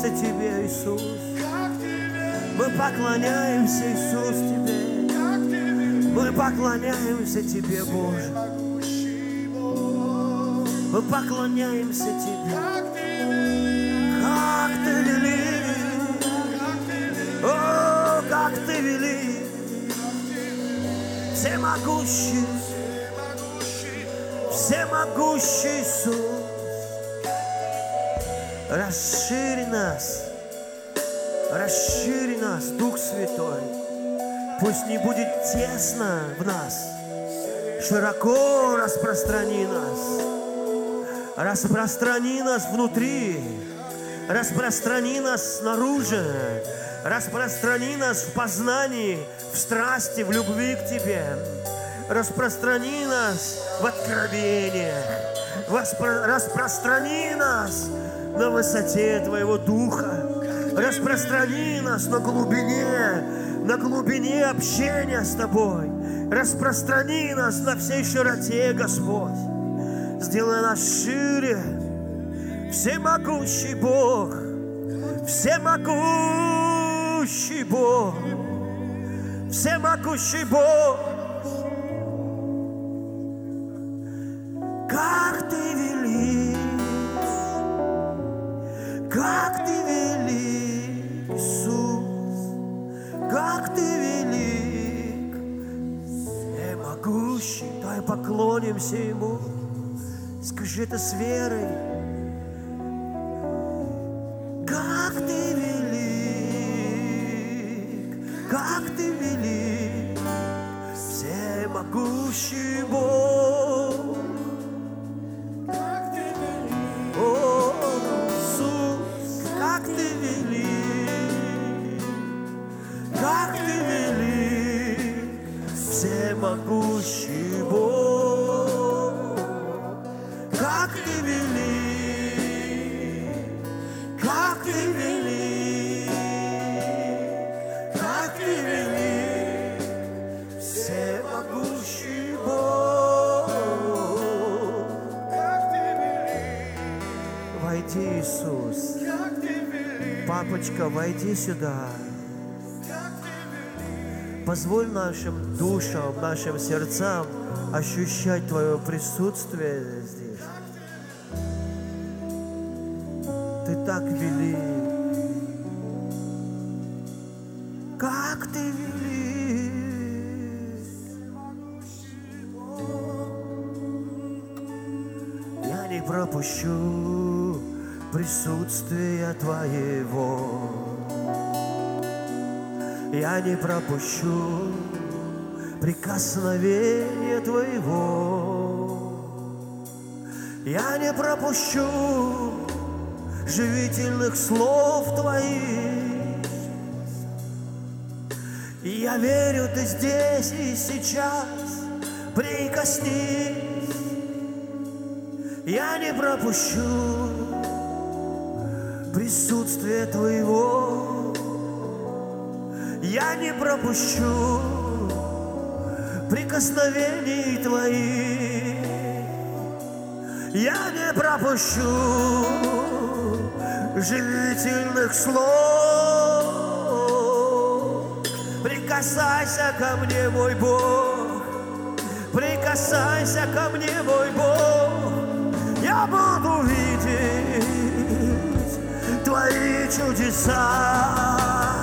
поклоняемся Тебе, Иисус. Мы поклоняемся, Иисус, Тебе. Мы поклоняемся Тебе, Боже. Мы поклоняемся Тебе. Как Ты велик, о, как Ты велик, всемогущий, всемогущий Иисус. Расшири нас, Дух Святой. Пусть не будет тесно в нас, широко распространи нас. Распространи нас внутри, распространи нас снаружи, распространи нас в познании, в страсти, в любви к Тебе. Распространи нас в откровениях, распространи нас на высоте Твоего Духа, распространи нас на глубине общения с Тобой, распространи нас на всей широте, Господь. Сделай нас шире, всемогущий Бог, всемогущий Бог, всемогущий Бог. Как Ты велик, как Ты велик, Иисус, как Ты велик, всемогущий. Давай поклонимся Ему. Скажи это с верой. Как Ты велик, как Ты велик, всемогущий Бог. О, Иисус, как Ты велик, как Ты велик, всемогущий Бог. Как Ты велик, как Ты велик, как Ты велик, всемогущий Бог. Как Ты велик, войди, Иисус. Папочка, войди сюда. Позволь нашим душам, нашим сердцам ощущать Твое присутствие здесь. Ты так велик. Как Ты велик. Я не пропущу присутствия Твоего. Я не пропущу прикосновения Твоего. Я не пропущу живительных слов Твоих. И я верю, Ты здесь и сейчас. Прикоснись. Я не пропущу присутствие Твоего. Я не пропущу прикосновений Твоих. Я не пропущу живительных слов. Прикасайся ко мне, мой Бог. Прикасайся ко мне, мой Бог. Я буду видеть Твои чудеса.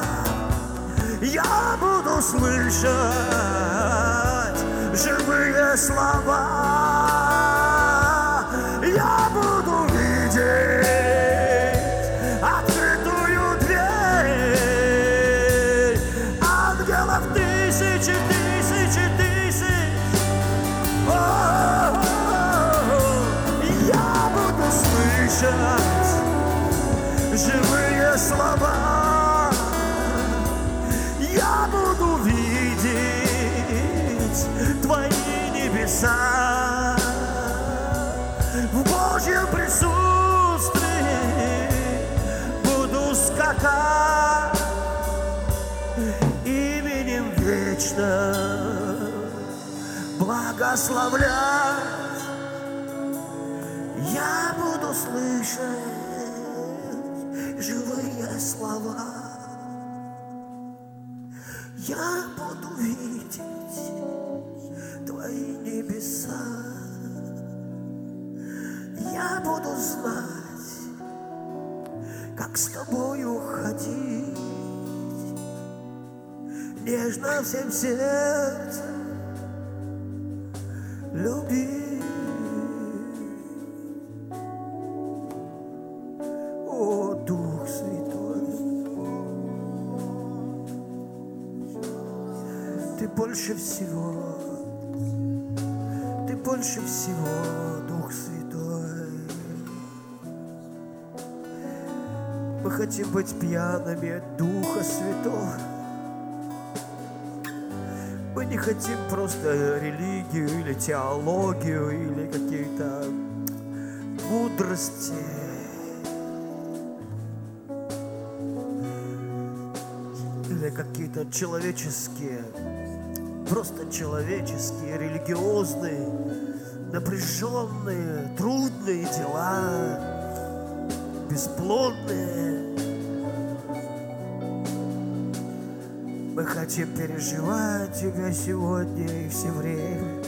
Я буду слышать живые слова. Я буду видеть открытую дверь. Ангелов тысячи, тысячи, тысяч. Я буду слышать живые слова. Я буду видеть Твои небеса. В Божьем присутствии буду скакать именем вечным благословлять. Я буду слышать живые слова. Я буду видеть Твои небеса. Я буду знать, как с Тобою ходить, нежно всем сердцем любить. О, Дух Святой, Ты больше всего, Ты больше всего, Дух Святой. Мы хотим быть пьяными от Духа Святого. Мы не хотим просто религию или теологию или какие-то мудрости. Или какие-то человеческие, просто человеческие, религиозные, напряженные, трудные дела, бесплодные. Мы хотим переживать Тебя сегодня и все время.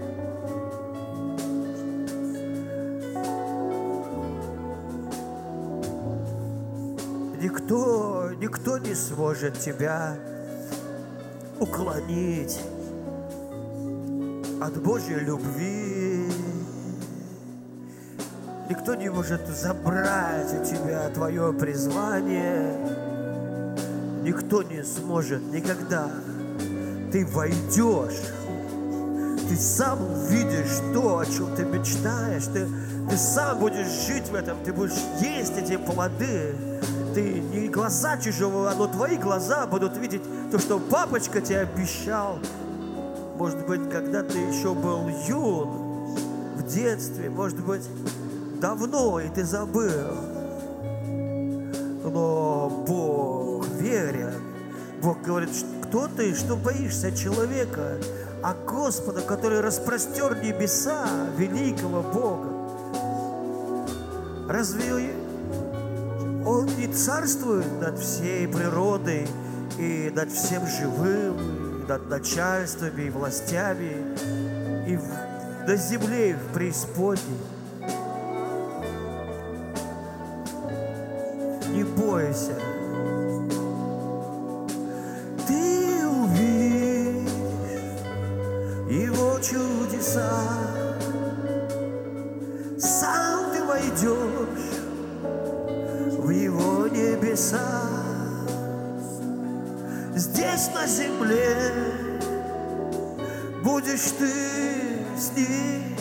Никто не сможет Тебя уклонить от Божьей любви. Никто не может забрать у Тебя Твое призвание. Никто не сможет никогда. Ты войдешь, ты сам увидишь то, о чем ты мечтаешь, ты сам будешь жить в этом, ты будешь есть эти плоды. Ты не глаза чужого, но твои глаза будут видеть то, что папочка тебе обещал. Может быть, когда ты еще был юн, в детстве, может быть, давно, и ты забыл. Но Бог верен. Бог говорит, кто ты, что боишься человека, а Господа, который распростер небеса, великого Бога. Разве Он не царствует над всей природой и над всем живым, и над начальствами и властями, и на земле, и в преисподней? Не бойся. Ты увидишь Его чудеса. Сам ты войдешь в Его небеса. Здесь на земле будешь ты с Ним.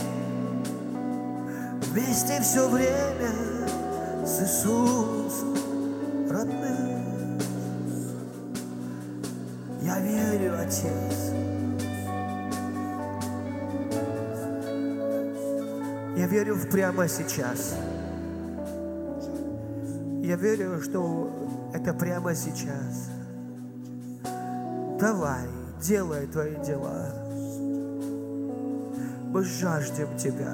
Вместе все время с Иисусом родным. Я верю, Отец. Я верю в прямо сейчас. Я верю, что это прямо сейчас. Давай, делай твои дела. Мы жаждем Тебя.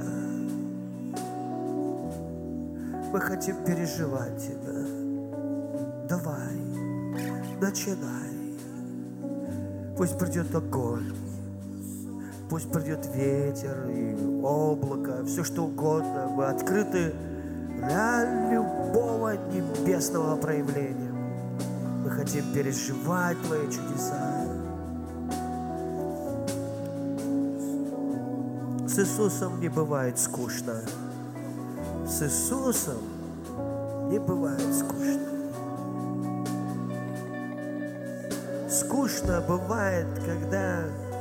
Мы хотим переживать Тебя. Давай, начинай. Пусть придет огонь, пусть придет ветер и облако, все что угодно. Мы открыты для любого небесного проявления. Мы хотим переживать Твои чудеса. С Иисусом не бывает скучно. С Иисусом не бывает скучно. Скучно бывает, когда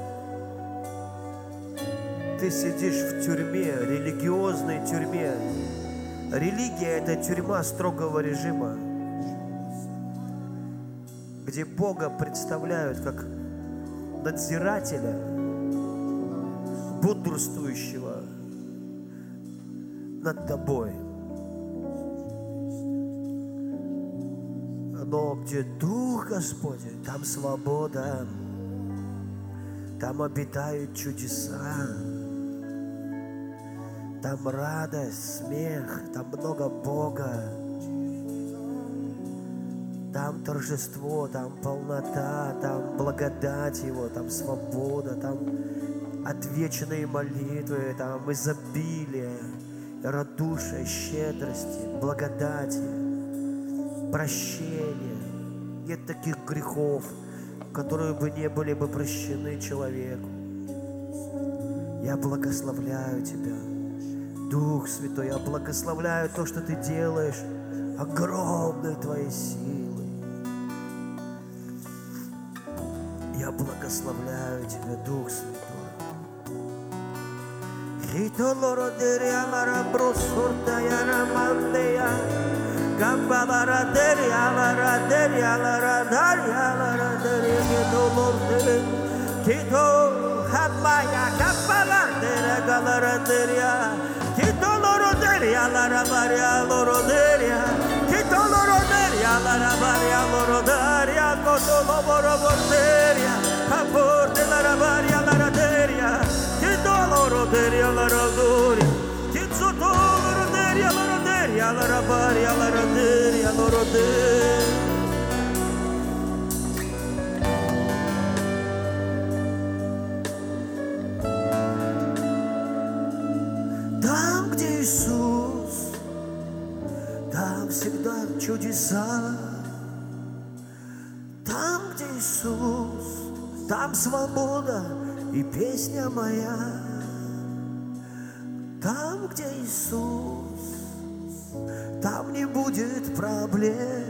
ты сидишь в тюрьме, религиозной тюрьме. Религия – это тюрьма строгого режима, где Бога представляют как надзирателя, бодрствующего над тобой. Но где Дух Господень, там свобода, там обитают чудеса, там радость, смех, там много Бога. Там торжество, там полнота, там благодать Его, там свобода, там отвеченные молитвы, там изобилие, радушие, щедрости, благодати, прощение. Нет таких грехов, которые бы не были бы прощены человеку. Я благословляю Тебя, Дух Святой, я благословляю то, что Ты делаешь, огромной Твоей силой. Я благословляю Тебя, Дух Святой. Hamaya kapalandera galaranderia kitoloroderia la rabaria loroderia kitoloroderia la rabaria lorodaria kotoloboroderia amor de la rabaria la raderia kitoloroderia la rodoria kitoloroderia la roderia la rabaria la raderia loroderia. Иисус, там всегда чудеса. Там, где Иисус, там свобода и песня моя. Там, где Иисус, там не будет проблем.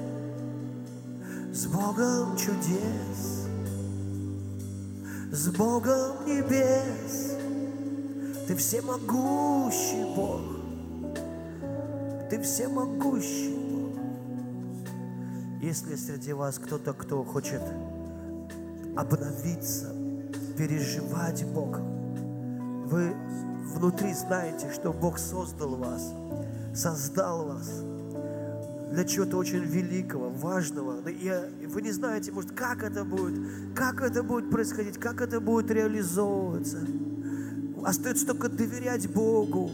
С Богом чудес, с Богом небес. Ты всемогущий Бог. Ты всемогущий Бог. Если среди вас кто-то, кто хочет обновиться, переживать Бога, вы внутри знаете, что Бог создал вас, создал вас для чего-то очень великого, важного. И вы не знаете, может, как это будет происходить, как это будет реализовываться. Остается только доверять Богу.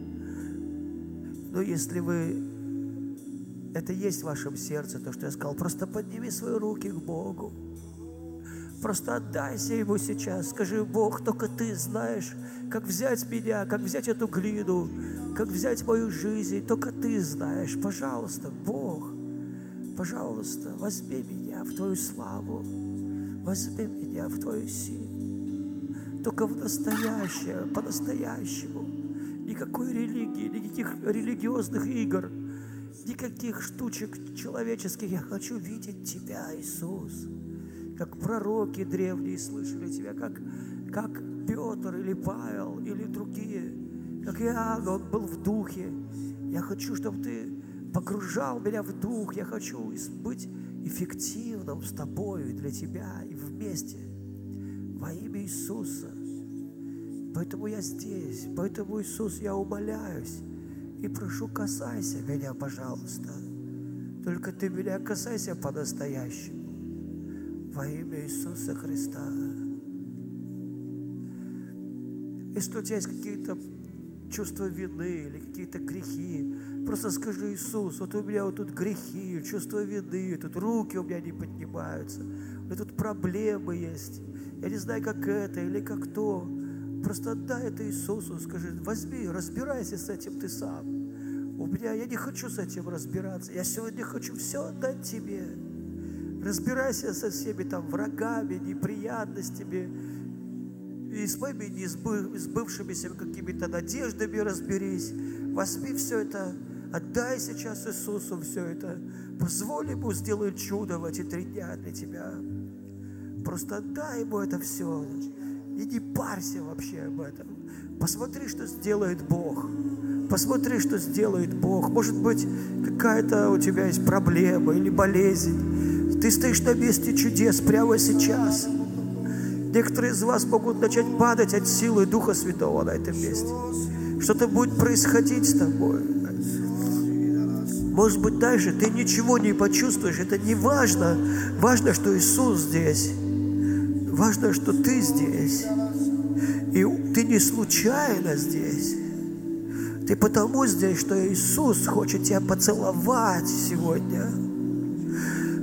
Но если это есть в вашем сердце, то, что я сказал, просто подними свои руки к Богу. Просто отдайся Ему сейчас. Скажи: Бог, только Ты знаешь, как взять меня, как взять эту глину, как взять мою жизнь. Только Ты знаешь. Пожалуйста, Бог, пожалуйста, возьми меня в Твою славу. Возьми меня в Твою силу. Только в настоящее, по-настоящему. Никакой религии, никаких религиозных игр, никаких штучек человеческих. Я хочу видеть Тебя, Иисус. Как пророки древние слышали Тебя, как Петр или Павел или другие, как Иоанн, он был в духе. Я хочу, чтобы Ты погружал меня в дух. Я хочу быть эффективным с Тобою и для Тебя, и вместе. Во имя Иисуса. Поэтому я здесь. Поэтому, Иисус, я умоляюсь и прошу: касайся меня, пожалуйста. Только Ты меня касайся по-настоящему. Во имя Иисуса Христа. Если у тебя есть какие-то чувства вины или какие-то грехи, просто скажи: Иисус, вот у меня вот тут грехи, чувство вины, тут руки у меня не поднимаются, у меня тут проблемы есть. Я не знаю, как это или как то. Просто отдай это Иисусу, скажи: возьми, разбирайся с этим ты сам. Я не хочу с этим разбираться. Я сегодня хочу все отдать Тебе. Разбирайся со всеми там врагами, неприятностями, и с моими сбывшимися какими-то надеждами разберись. Возьми все это, отдай сейчас Иисусу все это. Позволь Ему сделать чудо в эти 3 дня для тебя. Просто отдай Ему это все. И не парься вообще об этом. Посмотри, что сделает Бог. Посмотри, что сделает Бог. Может быть, какая-то у тебя есть проблема или болезнь. Ты стоишь на месте чудес прямо сейчас. Некоторые из вас могут начать падать от силы Духа Святого на этом месте. Что-то будет происходить с тобой. Может быть, дальше ты ничего не почувствуешь. Это не важно. Важно, что Иисус здесь. Важно, что ты здесь. И ты не случайно здесь. Ты потому здесь, что Иисус хочет тебя поцеловать сегодня.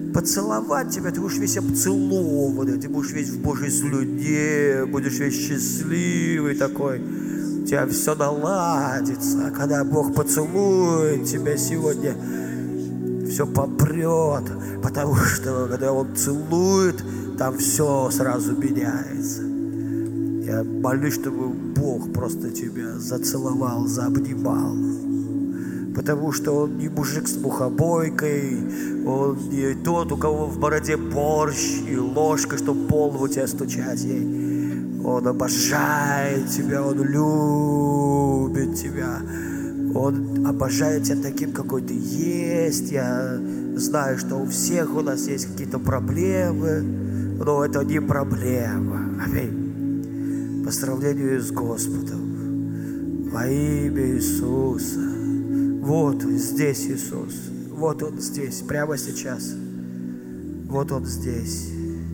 поцеловать тебя, ты будешь весь обцелованный, ты будешь весь в Божьей слюне, будешь весь счастливый такой. У тебя все наладится. А когда Бог поцелует тебя сегодня, все попрет, потому что когда Он целует, там все сразу меняется. Я молюсь, чтобы Бог просто тебя зацеловал, заобнимал. Потому что Он не мужик с мухобойкой, Он не тот, у кого в бороде борщ и ложка, чтобы пол у тебя стучать ей. Он обожает тебя, Он любит тебя. Он обожает тебя таким, какой ты есть. Я знаю, что у всех у нас есть какие-то проблемы, но это не проблема. Аминь. По сравнению с Господом. Во имя Иисуса. Вот здесь Иисус. Вот Он здесь, прямо сейчас. Вот Он здесь.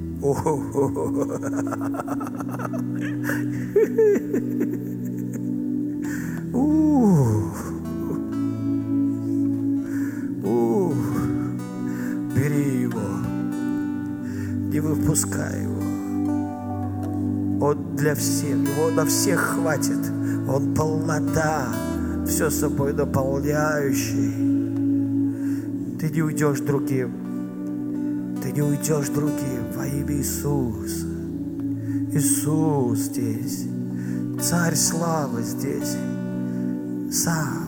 Бери Его. Не выпускай Его. Он для всех. Его на всех хватит. Он полнота. Все собой наполняющий. Ты не уйдешь другим. Ты не уйдешь другим во имя Иисуса. Иисус здесь. Царь славы здесь. Сам.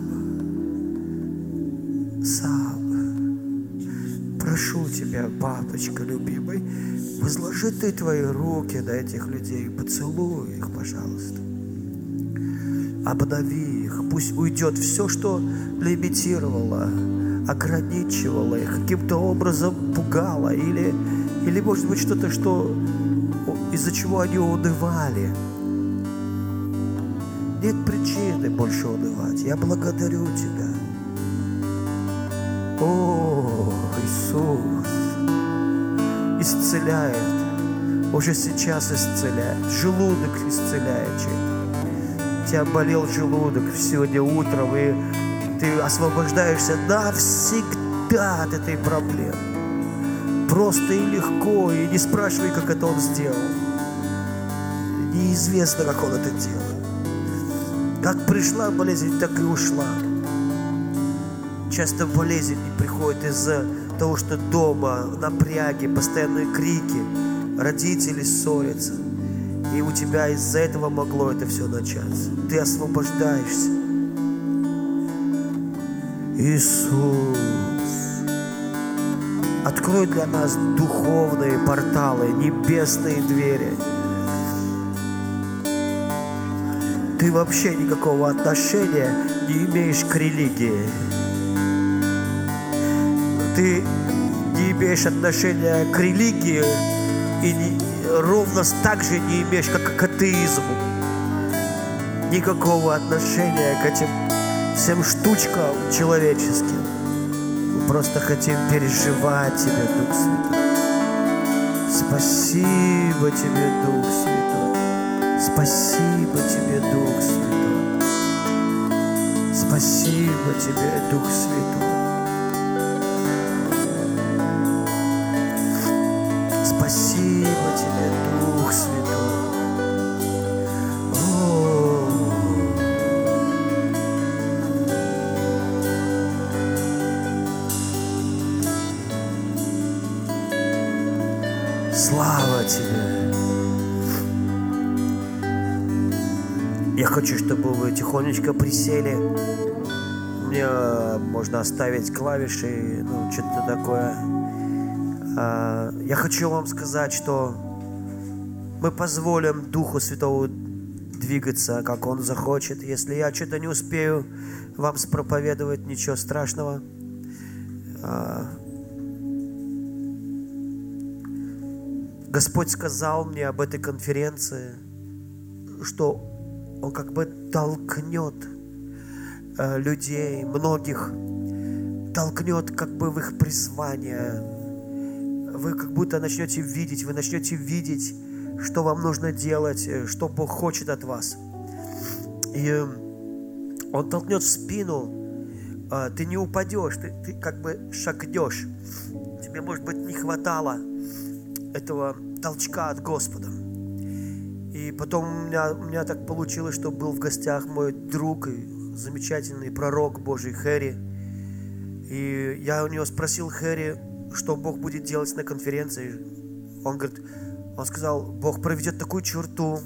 Прошу тебя, папочка любимый, возложи ты твои руки на этих людей. Поцелуй их, пожалуйста. Обнови их. Пусть уйдет все, что лимитировало, ограничивало их, каким-то образом пугало. Или может быть, что-то, из-за чего они унывали. Нет причины больше унывать. Я благодарю Тебя. О, Иисус исцеляет. Уже сейчас исцеляет. Желудок исцеляет. У тебя болел желудок сегодня утром, и ты освобождаешься навсегда от этой проблемы. Просто и легко, и не спрашивай, как это Он сделал. Неизвестно, как Он это делал. Как пришла болезнь, так и ушла. Часто болезнь приходит из-за того, что дома напряги, постоянные крики, родители ссорятся. И у тебя из-за этого могло это все начаться. Ты освобождаешься. Иисус, открой для нас духовные порталы, небесные двери. Ты вообще никакого отношения не имеешь к религии. Ты не имеешь отношения к религии и ровно так же не имеешь, как к атеизму. Никакого отношения к этим всем штучкам человеческим. Мы просто хотим переживать Тебя, Дух Святой. Спасибо Тебе, Дух Святой. Спасибо Тебе, Дух Святой. Спасибо Тебе, Дух Святой. Спасибо Тебе, Дух Святой. Слава Тебе. Я хочу, чтобы вы тихонечко присели. Мне можно оставить клавиши, что-то такое. Я хочу вам сказать, что мы позволим Духу Святому двигаться, как Он захочет. Если я что-то не успею вам спроповедовать, ничего страшного. Господь сказал мне об этой конференции, что Он как бы толкнет людей, многих, толкнет как бы в их призвание. Вы как будто начнете видеть, что вам нужно делать, что Бог хочет от вас. И Он толкнет в спину, ты не упадешь, ты как бы шагнешь тебе, может быть, не хватало этого толчка от Господа. И потом у меня так получилось, что был в гостях мой друг и замечательный пророк Божий Хэри. И я у него спросил: Хэри, что Бог будет делать на конференции? Он сказал: Бог проведет такую черту,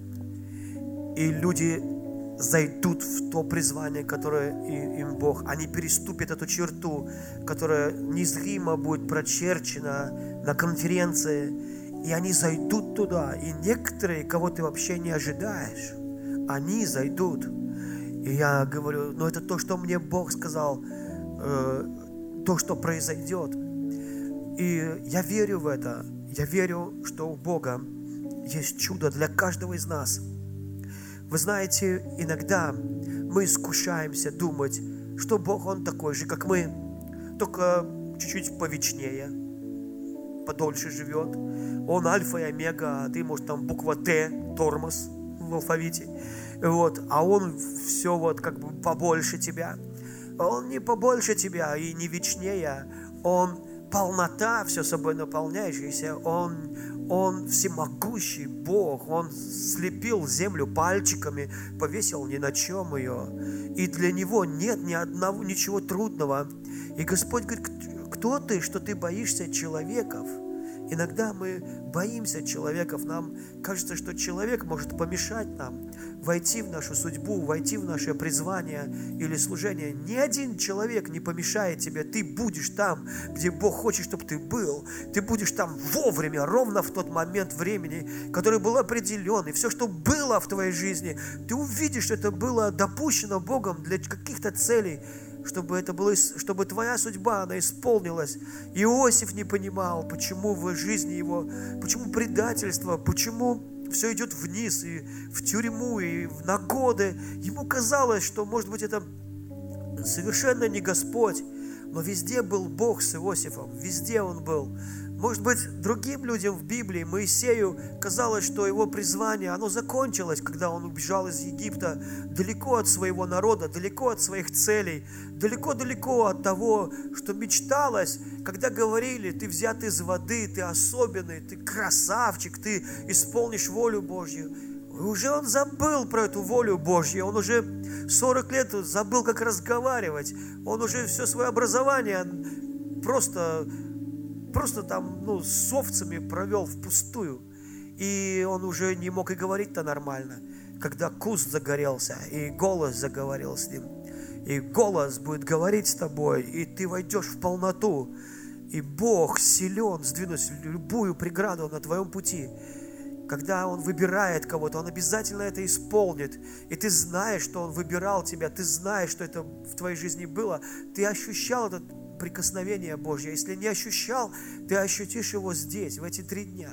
и люди зайдут в то призвание, которое им Бог. Они переступят эту черту, которая незримо будет прочерчена на конференции, и они зайдут туда. И некоторые, кого ты вообще не ожидаешь, они зайдут. И я говорю: ну это то, что мне Бог сказал, то, что произойдет. И я верю в это. Я верю, что у Бога есть чудо для каждого из нас. Вы знаете, иногда мы искушаемся думать, что Бог, Он такой же, как мы, только чуть-чуть повечнее, подольше живет. Он альфа и омега, а ты, может, там буква Т, тормоз в алфавите. Вот. А Он все вот как бы побольше тебя. Он не побольше тебя и не вечнее. Он полнота, все собой наполняющийся. Он всемогущий Бог. Он слепил землю пальчиками, повесил ни на чем ее. И для Него нет ни одного, ничего трудного. И Господь говорит: кто ты, что ты боишься человеков? Иногда мы боимся человеков. Нам кажется, что человек может помешать нам войти в нашу судьбу, войти в наше призвание или служение. Ни один человек не помешает тебе. Ты будешь там, где Бог хочет, чтобы ты был. Ты будешь там вовремя, ровно в тот момент времени, который был определен. И все, что было в твоей жизни, ты увидишь, что это было допущено Богом для каких-то целей, чтобы твоя судьба, она исполнилась. Иосиф не понимал, почему в жизни его, почему предательство, почему все идет вниз, и в тюрьму, и на годы. Ему казалось, что, может быть, это совершенно не Господь, но везде был Бог с Иосифом, везде он был. Может быть, другим людям в Библии, Моисею, казалось, что его призвание, оно закончилось, когда он убежал из Египта, далеко от своего народа, далеко от своих целей, далеко-далеко от того, что мечталось, когда говорили: ты взят из воды, ты особенный, ты красавчик, ты исполнишь волю Божью. И уже он забыл про эту волю Божью, он уже 40 лет забыл, как разговаривать, он уже все свое образование просто там, с овцами провел впустую. И он уже не мог и говорить-то нормально. Когда куст загорелся, и голос заговорил с ним. И голос будет говорить с тобой, и ты войдешь в полноту. И Бог силен сдвинуть любую преграду на твоем пути. Когда Он выбирает кого-то, Он обязательно это исполнит. И ты знаешь, что Он выбирал тебя, ты знаешь, что это в твоей жизни было. Ты ощущал это прикосновение Божье. Если не ощущал, ты ощутишь его здесь, в эти 3 дня.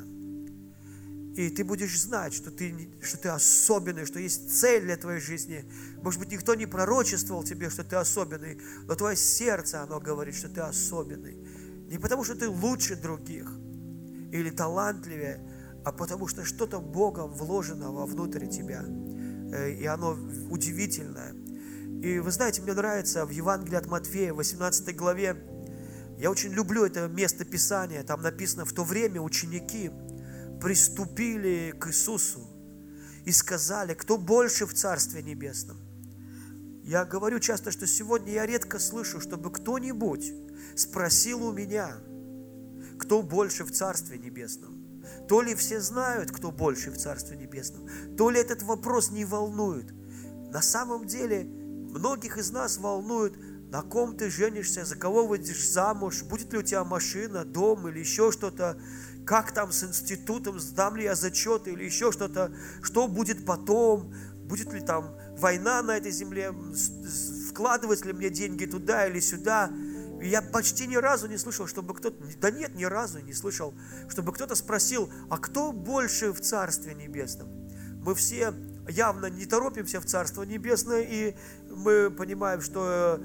И ты будешь знать, что ты особенный, что есть цель для твоей жизни. Может быть, никто не пророчествовал тебе, что ты особенный, но твое сердце, оно говорит, что ты особенный. Не потому, что ты лучше других или талантливее, а потому, что что-то Богом вложено вовнутрь тебя. И оно удивительное. И вы знаете, мне нравится в Евангелии от Матфея, 18 главе, я очень люблю это место Писания, там написано: в то время ученики приступили к Иисусу и сказали: кто больше в Царстве Небесном? Я говорю часто, что сегодня я редко слышу, чтобы кто-нибудь спросил у меня, кто больше в Царстве Небесном. То ли все знают, кто больше в Царстве Небесном, то ли этот вопрос не волнует. На самом деле, многих из нас волнует, на ком ты женишься, за кого выйдешь замуж, будет ли у тебя машина, дом или еще что-то, как там с институтом, сдам ли я зачеты или еще что-то, что будет потом, будет ли там война на этой земле, вкладывать ли мне деньги туда или сюда. И я почти ни разу не слышал, чтобы кто-то, ни разу не слышал, чтобы кто-то спросил: а кто больше в Царстве Небесном? Мы все явно не торопимся в Царство Небесное, и мы понимаем, что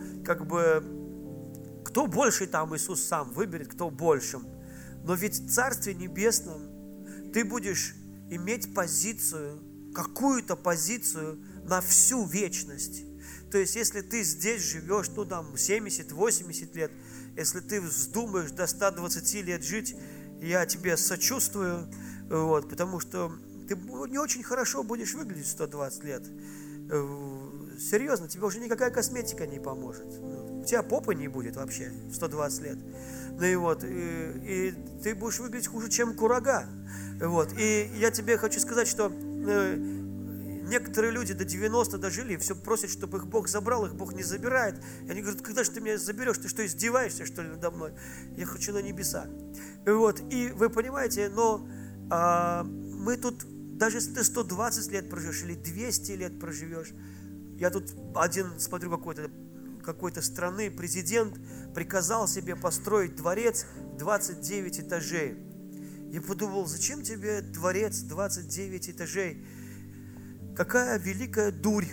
кто больше там, Иисус сам выберет, кто большим. Но ведь в Царстве Небесном ты будешь иметь позицию, какую-то позицию на всю вечность. То есть, если ты здесь живешь, 70-80 лет, если ты вздумаешь до 120 лет жить, я тебе сочувствую, вот, потому что ты не очень хорошо будешь выглядеть в 120 лет. Серьезно, тебе уже никакая косметика не поможет. У тебя попы не будет вообще в 120 лет. Ну и вот, и ты будешь выглядеть хуже, чем курага. Вот, и я тебе хочу сказать, что некоторые люди до 90 дожили и все просят, чтобы их Бог забрал, их Бог не забирает. И они говорят, когда же ты меня заберешь? Ты что, издеваешься, что ли, надо мной? Я хочу на небеса. Вот, и вы понимаете, но мы тут, даже если ты 120 лет проживешь или 200 лет проживешь, я тут один смотрю какой-то страны, президент приказал себе построить дворец 29 этажей. Я подумал, зачем тебе дворец 29 этажей? Какая великая дурь.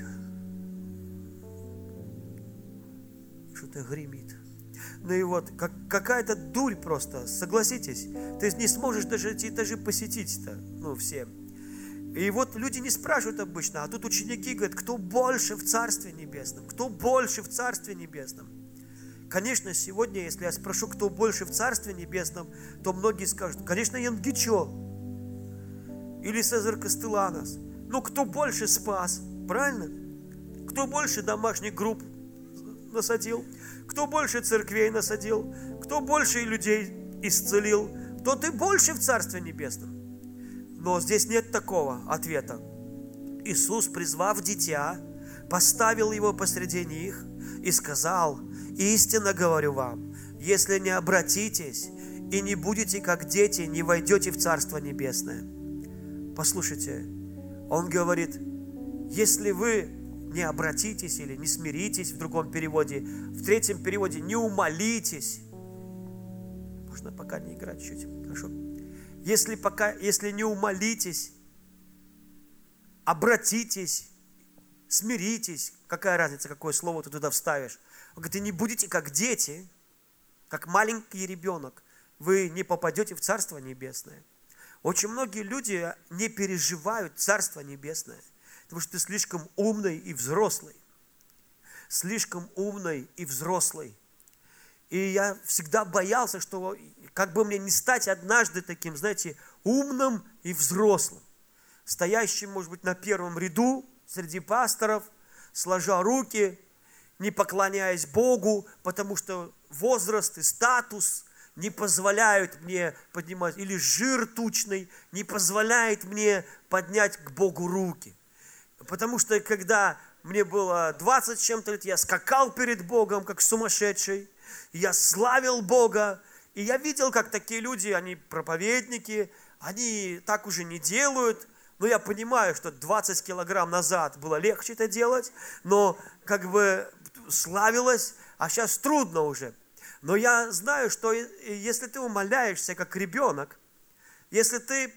Что-то гремит. Ну и вот, какая-то дурь просто, согласитесь. Ты не сможешь даже эти этажи посетить-то, ну, все. И вот люди не спрашивают обычно, а тут ученики говорят, кто больше в Царстве Небесном? Кто больше в Царстве Небесном? Конечно, сегодня, если я спрошу, кто больше в Царстве Небесном, то многие скажут, конечно, Янгичо или Цезарь Кастеланос. Ну, кто больше спас, правильно? Кто больше домашних групп насадил? Кто больше церквей насадил? Кто больше людей исцелил? Тот и больше в Царстве Небесном. Но здесь нет такого ответа. Иисус, призвав дитя, поставил его посреди них и сказал, истинно говорю вам, если не обратитесь и не будете как дети, не войдете в Царство Небесное. Послушайте, он говорит, если вы не обратитесь или не смиритесь, в другом переводе, в третьем переводе, не умолитесь. Можно пока не играть чуть, хорошо? Если не умолитесь, обратитесь, смиритесь, какая разница, какое слово ты туда вставишь? Он говорит, и не будете как дети, как маленький ребенок, вы не попадете в Царство Небесное. Очень многие люди не переживают Царство Небесное, потому что ты слишком умный и взрослый. Слишком умный и взрослый. И я всегда боялся, что как бы мне не стать однажды таким, знаете, умным и взрослым, стоящим, может быть, на первом ряду среди пасторов, сложа руки, не поклоняясь Богу, потому что возраст и статус не позволяют мне поднимать, или жир тучный не позволяет мне поднять к Богу руки. Потому что когда мне было 20 с чем-то лет, я скакал перед Богом, как сумасшедший, я славил Бога, и я видел, как такие люди, они проповедники, они так уже не делают, но я понимаю, что 20 килограмм назад было легче это делать, но как бы славилось, а сейчас трудно уже. Но я знаю, что если ты умоляешься, как ребенок, если ты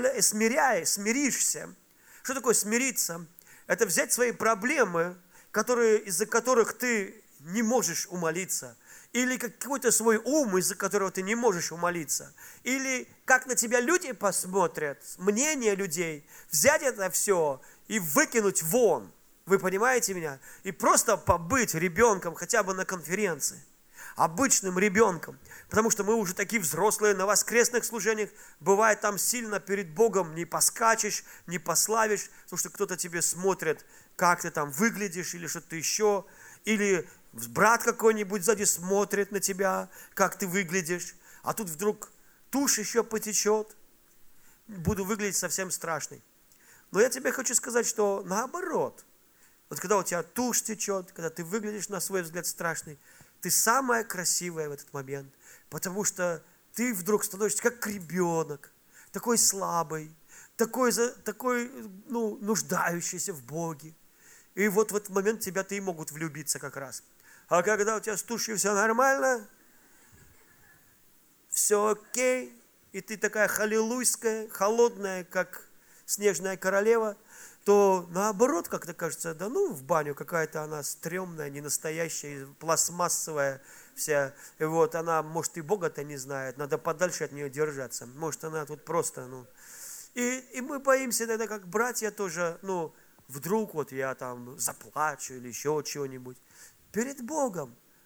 смиришься, что такое смириться? Это взять свои проблемы, из-за которых ты не можешь умолиться, или какой-то свой ум, из-за которого ты не можешь умолиться, или как на тебя люди посмотрят, мнение людей, взять это все и выкинуть вон, вы понимаете меня? И просто побыть ребенком хотя бы на конференции, обычным ребенком, потому что мы уже такие взрослые, на воскресных служениях, бывает там сильно перед Богом не поскачешь, не пославишь, потому что кто-то тебе смотрит, как ты там выглядишь, или что-то еще, или брат какой-нибудь сзади смотрит на тебя, как ты выглядишь, а тут вдруг тушь еще потечет, буду выглядеть совсем страшный. Но я тебе хочу сказать, что наоборот, вот когда у тебя тушь течет, когда ты выглядишь на свой взгляд страшный, ты самая красивая в этот момент, потому что ты вдруг становишься как ребенок, такой слабый, такой нуждающийся в Боге. И вот в этот момент тебя-то и могут влюбиться как раз. А когда у тебя с тушью все нормально, все окей, и ты такая халилуйская, холодная, как снежная королева, то наоборот, как-то кажется, да ну в баню какая-то она стрёмная, ненастоящая, пластмассовая вся. И вот она, может, и Бога-то не знает, надо подальше от нее держаться. Может, она тут просто, И мы боимся тогда, как братья тоже, вдруг вот я там заплачу или еще чего-нибудь. Перед Богом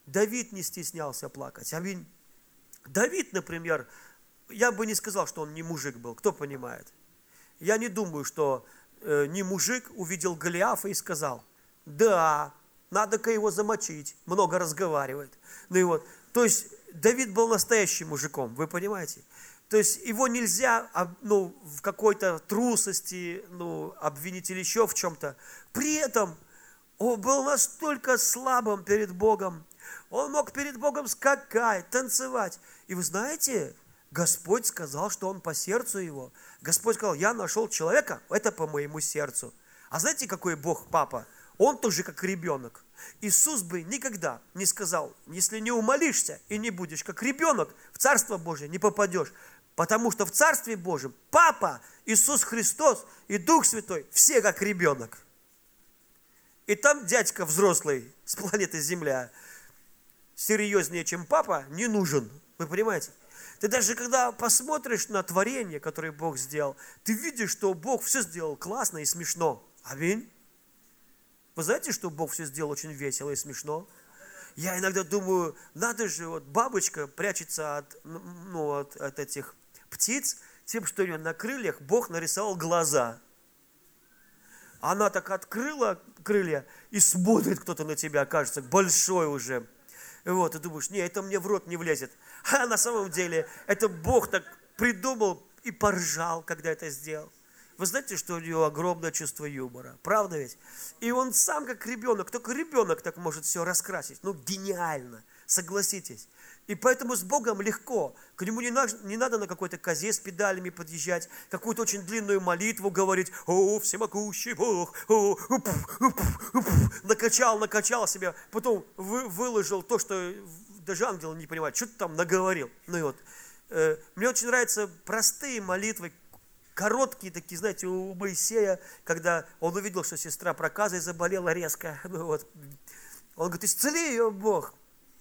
Давид не стеснялся плакать. Аминь. Давид, например, я бы не сказал, что он не мужик был. Кто понимает? Я не думаю, что не мужик увидел Голиафа и сказал: да, надо-ка его замочить. Много разговаривает. Ну и вот. То есть Давид был настоящим мужиком, вы понимаете? То есть его нельзя в какой-то трусости обвинить или еще в чем-то. При этом он был настолько слабым перед Богом. Он мог перед Богом скакать, танцевать. И вы знаете, Господь сказал, что он по сердцу его. Господь сказал: я нашел человека, это по моему сердцу. А знаете, какой Бог папа? Он тоже как ребенок. Иисус бы никогда не сказал: если не умолишься и не будешь как ребенок, в Царство Божие не попадешь. Потому что в Царстве Божьем Папа, Иисус Христос и Дух Святой все как ребенок. И там дядька взрослый с планеты Земля серьезнее, чем папа, не нужен. Вы понимаете? Ты даже когда посмотришь на творение, которое Бог сделал, ты видишь, что Бог все сделал классно и смешно. Аминь. Вы знаете, что Бог все сделал очень весело и смешно? Я иногда думаю, надо же, вот бабочка прячется от этих птиц, тем, что у нее на крыльях Бог нарисовал глаза. Она так открыла крылья и смотрит кто-то на тебя, кажется, большой уже. И вот, ты думаешь: не, это мне в рот не влезет. А на самом деле, это Бог так придумал и поржал, когда это сделал. Вы знаете, что у него огромное чувство юмора, правда ведь? И он сам как ребенок, только ребенок так может все раскрасить. Гениально, согласитесь. И поэтому с Богом легко. К нему не надо на какой-то козе с педалями подъезжать, какую-то очень длинную молитву говорить: о, всемогущий Бог, накачал себя, потом выложил то, что даже ангел не понимает, что ты там наговорил. Мне очень нравятся простые молитвы, короткие такие, знаете, у Моисея, когда он увидел, что сестра проказой заболела резко. Он говорит: исцели ее, Бог.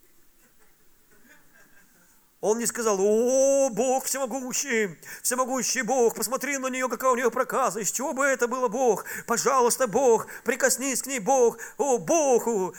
Он не сказал: о, Бог всемогущий Бог, посмотри на нее, какая у нее проказа, из чего бы это было, Бог, пожалуйста, Бог, прикоснись к ней, Бог, о, Бог,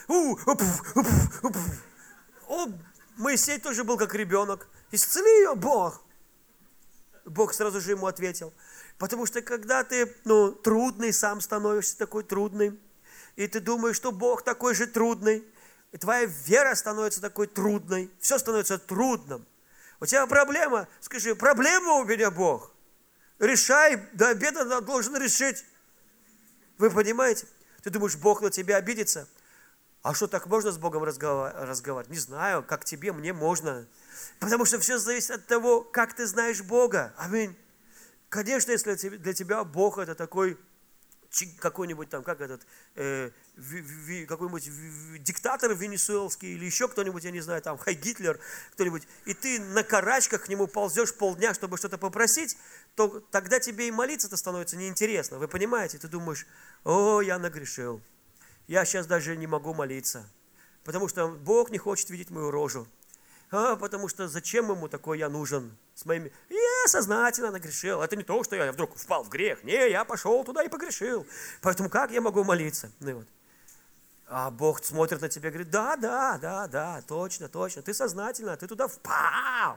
Моисей тоже был как ребенок: исцели ее, Бог. Бог сразу же ему ответил. Потому что когда ты, трудный, сам становишься такой трудный, и ты думаешь, что Бог такой же трудный, и твоя вера становится такой трудной, все становится трудным. У тебя проблема, скажи: проблема у меня, Бог. Решай, до обеда должен решить. Вы понимаете? Ты думаешь, Бог на тебя обидится? А что, так можно с Богом разговаривать? Не знаю, как тебе, мне можно. Потому что все зависит от того, как ты знаешь Бога. Аминь. Конечно, если для тебя Бог это такой, какой-нибудь там, какой-нибудь диктатор венесуэлский или еще кто-нибудь, я не знаю, там, Гитлер, кто-нибудь, и ты на карачках к нему ползешь полдня, чтобы что-то попросить, то тогда тебе и молиться-то становится неинтересно. Вы понимаете? Ты думаешь: о, я нагрешил. Я сейчас даже не могу молиться, потому что Бог не хочет видеть мою рожу. Потому что зачем ему такой я нужен? Я сознательно нагрешил. Это не то, что я вдруг впал в грех. Не, я пошел туда и погрешил. Поэтому как я могу молиться? А Бог смотрит на тебя и говорит: да, точно, ты сознательно, ты туда впал.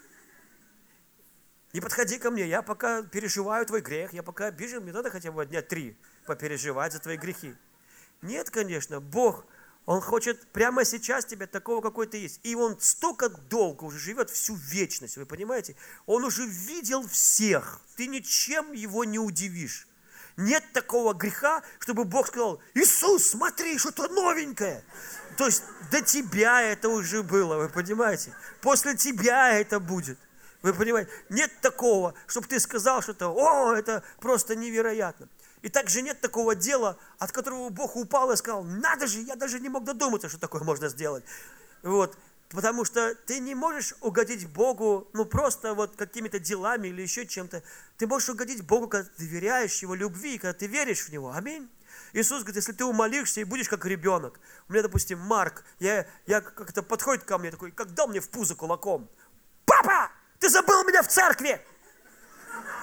Не подходи ко мне, я пока переживаю твой грех, я пока обижен, мне надо хотя бы дня 3 попереживать за твои грехи. Нет, конечно, Бог, Он хочет прямо сейчас тебя такого, какой ты есть. И Он столько долго уже живет, всю вечность, вы понимаете? Он уже видел всех, ты ничем Его не удивишь. Нет такого греха, чтобы Бог сказал: Иисус, смотри, что-то новенькое. То есть до тебя это уже было, вы понимаете? После тебя это будет. Вы понимаете? Нет такого, чтобы ты сказал что-то: о, это просто невероятно. И также нет такого дела, от которого Бог упал и сказал: надо же, я даже не мог додуматься, что такое можно сделать. Потому что ты не можешь угодить Богу, просто какими-то делами или еще чем-то. Ты можешь угодить Богу, когда ты доверяешь Его любви, когда ты веришь в Него. Аминь. Иисус говорит: если ты умолишься и будешь как ребенок. У меня, допустим, Марк, я как-то подходит ко мне такой, как дал мне в пузо кулаком: папа, ты забыл меня в церкви!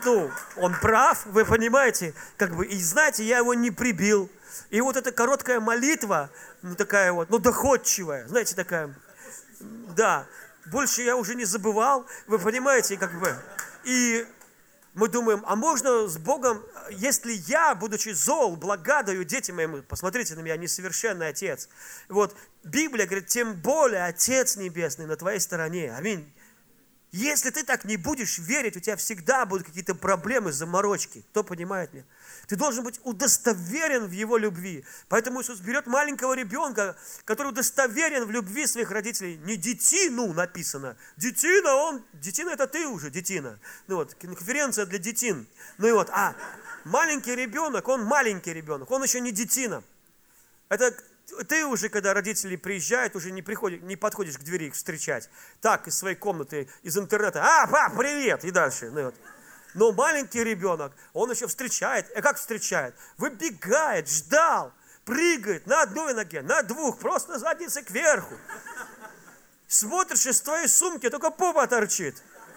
он прав, вы понимаете, и знаете, я его не прибил. И вот эта короткая молитва, такая доходчивая, знаете, такая, да, больше я уже не забывал, вы понимаете, и мы думаем, а можно с Богом, если я, будучи зол, блага даю детям моим, посмотрите на меня, несовершенный отец. Библия говорит, тем более Отец Небесный на твоей стороне. Аминь. Если ты так не будешь верить, у тебя всегда будут какие-то проблемы, заморочки. Кто понимает меня? Ты должен быть удостоверен в Его любви. Поэтому Иисус берет маленького ребенка, который удостоверен в любви своих родителей. Не детину написано. Детина это ты уже, детина. Конференция для детин. Маленький ребенок, он еще не детина. Это ты уже, когда родители приезжают, уже не подходишь к двери их встречать. Так, из своей комнаты, из интернета. Пап, привет! И дальше. Но маленький ребенок, он еще встречает. Как встречает? Выбегает, ждал, прыгает на одной ноге, на двух, просто задницей кверху. Смотришь, из твоей сумки только попа торчит.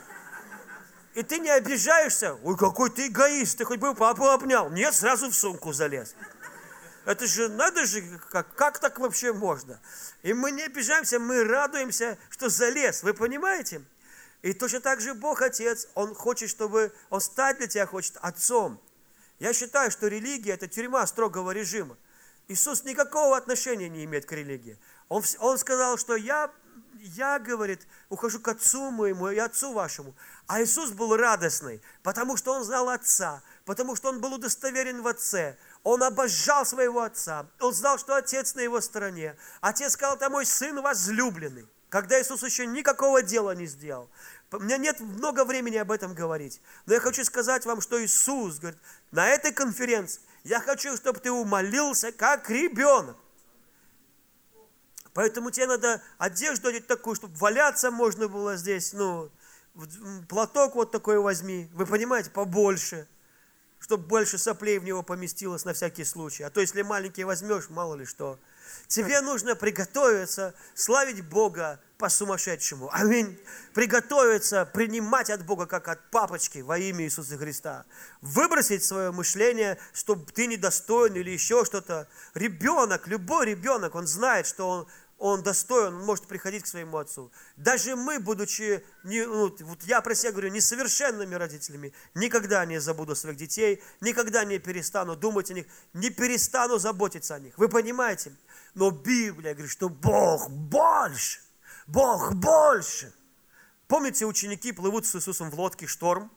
И ты не обижаешься. Ой, какой ты эгоист, ты хоть бы папу обнял. Нет, сразу в сумку залез. Это же, надо же, как так вообще можно? И мы не обижаемся, мы радуемся, что залез. Вы понимаете? И точно так же Бог Отец, Он хочет, Он стать для тебя хочет Отцом. Я считаю, что религия – это тюрьма строгого режима. Иисус никакого отношения не имеет к религии. Он сказал, что я, говорит, ухожу к Отцу моему и Отцу вашему. А Иисус был радостный, потому что Он знал Отца, потому что Он был удостоверен в Отце. Он обожал своего Отца. Он знал, что Отец на его стороне. Отец сказал, это мой Сын возлюбленный. Когда Иисус еще никакого дела не сделал. У меня нет много времени об этом говорить. Но я хочу сказать вам, что Иисус говорит, на этой конференции я хочу, чтобы ты умолился, как ребенок. Поэтому тебе надо одежду одеть такую, чтобы валяться можно было здесь. Платок вот такой возьми. Вы понимаете, побольше. Чтобы больше соплей в него поместилось на всякий случай. А то, если маленький возьмешь, мало ли что. Тебе нужно приготовиться, славить Бога по-сумасшедшему. Аминь. Приготовиться, принимать от Бога, как от папочки во имя Иисуса Христа. Выбросить свое мышление, чтобы ты недостоин или еще что-то. Ребенок, любой ребенок, он знает, что он достоин, он может приходить к своему отцу. Даже мы, будучи, я про себя говорю, несовершенными родителями, никогда не забуду своих детей, никогда не перестану думать о них, не перестану заботиться о них. Вы понимаете? Но Библия говорит, что Бог больше. Бог больше. Помните, ученики плывут с Иисусом в лодке, шторм,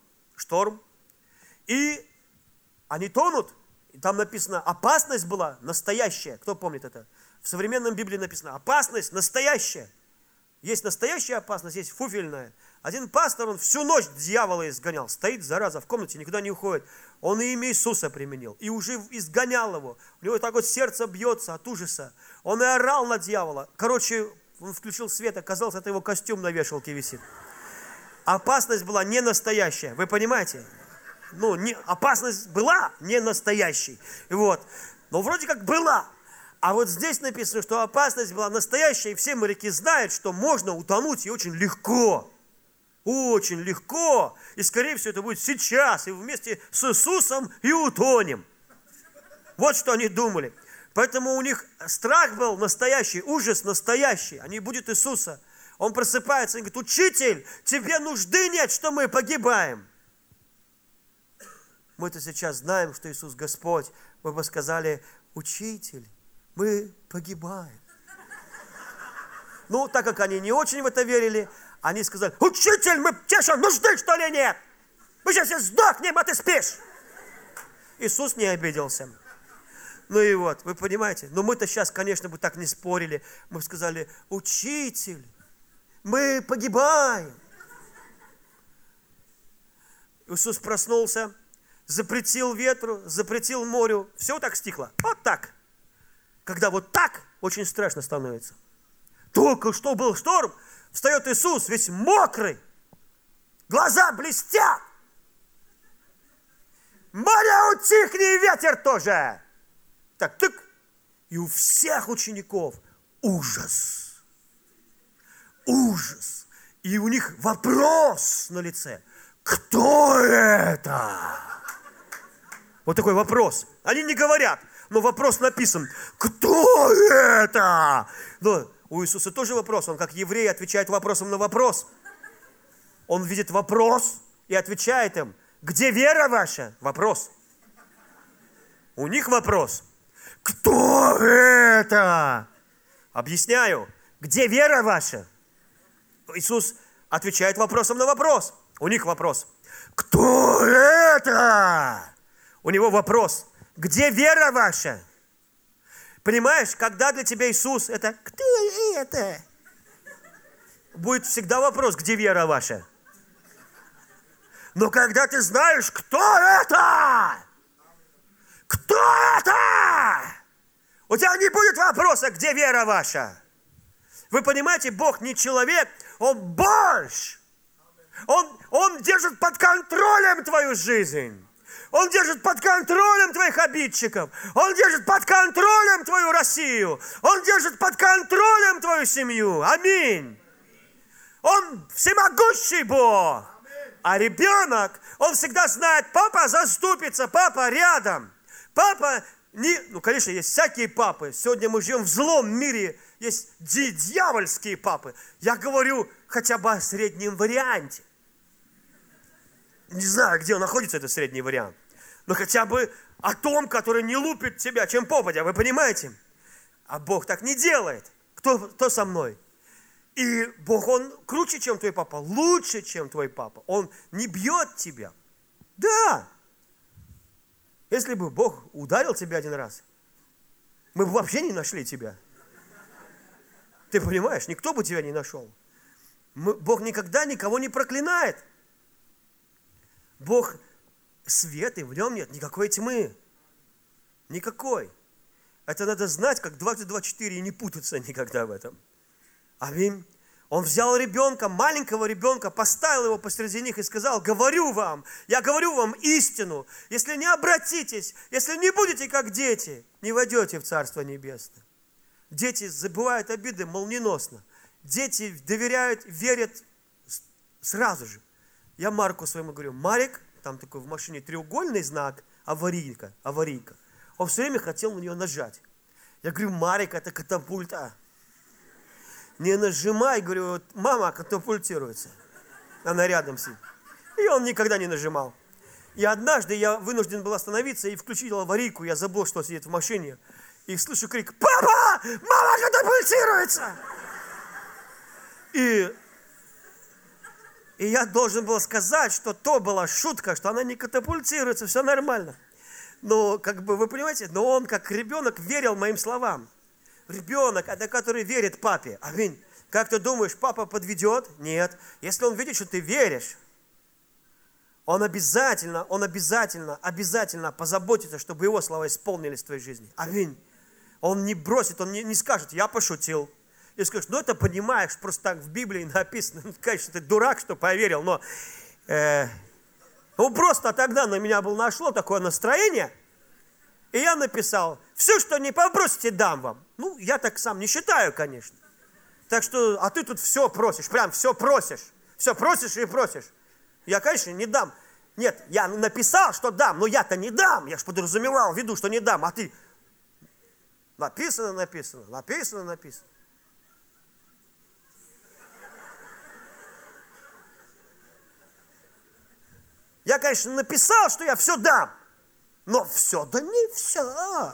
и они тонут. И там написано, опасность была настоящая. Кто помнит это? В современном Библии написано, опасность настоящая. Есть настоящая опасность, есть фуфельная. Один пастор, он всю ночь дьявола изгонял. Стоит, зараза, в комнате, никуда не уходит. Он и имя Иисуса применил. И уже изгонял его. У него так вот сердце бьется от ужаса. Он и орал на дьявола. Он включил свет, оказалось, это его костюм на вешалке висит. Опасность была не настоящая. Вы понимаете? Опасность была не настоящей. Но вроде как была. А вот здесь написано, что опасность была настоящая, и все моряки знают, что можно утонуть и очень легко. Очень легко. И, скорее всего, это будет сейчас, и вместе с Иисусом и утонем. Вот что они думали. Поэтому у них страх был настоящий, ужас настоящий. Они будут Иисуса. Он просыпается и говорит, учитель, тебе нужды нет, что мы погибаем. Мы-то сейчас знаем, что Иисус Господь. Мы бы сказали, учитель, мы погибаем. Так как они не очень в это верили, они сказали, учитель, тебе что, нужды, что ли, нет? Мы сейчас все сдохнем, а ты спишь. Иисус не обиделся. Вы понимаете? Но мы-то сейчас, конечно, бы так не спорили. Мы сказали, учитель, мы погибаем. Иисус проснулся, запретил ветру, запретил морю. Все так стихло. Вот так. Когда вот так, очень страшно становится. Только что был шторм, встает Иисус, весь мокрый, глаза блестят. Море утихни, ветер тоже. Так, тык. И у всех учеников ужас. Ужас. И у них вопрос на лице. кто это? Вот такой вопрос. Они не говорят, но вопрос написан. Кто это? Но у Иисуса тоже вопрос. Он как еврей отвечает вопросом на вопрос. Он видит вопрос и отвечает им. Где вера ваша? Вопрос. У них вопрос. Кто это? Объясняю. Где вера ваша? Иисус отвечает вопросом на вопрос. У них вопрос. Кто это? У него вопрос. Где вера ваша? Понимаешь, когда для тебя Иисус это кто это? Будет всегда вопрос, где вера ваша? Но когда ты знаешь, кто это? Кто это? У тебя не будет вопроса, где вера ваша. Вы понимаете, Бог не человек, Он больше. Он держит под контролем твою жизнь. Он держит под контролем твоих обидчиков. Он держит под контролем твою Россию. Он держит под контролем твою семью. Аминь. Он всемогущий Бог. А ребенок, он всегда знает, папа заступится, папа рядом. Папа не... Ну, конечно, есть всякие папы. Сегодня мы живем в злом мире. Есть дьявольские папы. Я говорю хотя бы о среднем варианте. Не знаю, где он находится, этот средний вариант. Но хотя бы о том, который не лупит тебя, чем попадя. Вы понимаете? А Бог так не делает. Кто со мной? И Бог, Он круче, чем твой папа. Лучше, чем твой папа. Он не бьет тебя. Да. Если бы Бог ударил тебя один раз, мы бы вообще не нашли тебя. Ты понимаешь? Никто бы тебя не нашел. Бог никогда никого не проклинает. Бог свет, и в нем нет никакой тьмы. Никакой. Это надо знать, как 2×2=4, и не путаться никогда в этом. Аминь. Он взял ребенка, маленького ребенка, поставил его посреди них и сказал, я говорю вам истину. Если не обратитесь, если не будете как дети, не войдете в Царство Небесное. Дети забывают обиды молниеносно. Дети доверяют, верят сразу же. Я Марку своему говорю, Марик, там такой в машине треугольный знак, аварийка. Он все время хотел на нее нажать. Я говорю, Марик, это катапульта. Не нажимай, говорю, мама катапультируется. Она рядом сидит. И он никогда не нажимал. И однажды я вынужден был остановиться и включил аварийку. Я забыл, что сидит в машине. И слышу крик, папа, мама катапультируется. И я должен был сказать, что то была шутка, что она не катапультируется, все нормально. Но, вы понимаете, но он, как ребенок, верил моим словам. Ребенок, это который верит папе. Аминь. Как ты думаешь, папа подведет? Нет. Если он видит, что ты веришь, он обязательно позаботится, чтобы его слова исполнились в твоей жизни. Аминь. Он не бросит, он не скажет, я пошутил. И скажешь, это понимаешь, просто так в Библии написано. Конечно, ты дурак, что поверил, но... просто тогда на меня нашло такое настроение, и я написал, все, что не попросите, дам вам. Я так сам не считаю, конечно. Так что, а ты тут все просишь, прям все просишь. Все просишь и просишь. Я, конечно, не дам. Нет, я написал, что дам, но я-то не дам. Я ж подразумевал в виду, что не дам, а ты... Написано. Я, конечно, написал, что я все дам, но все, да не все.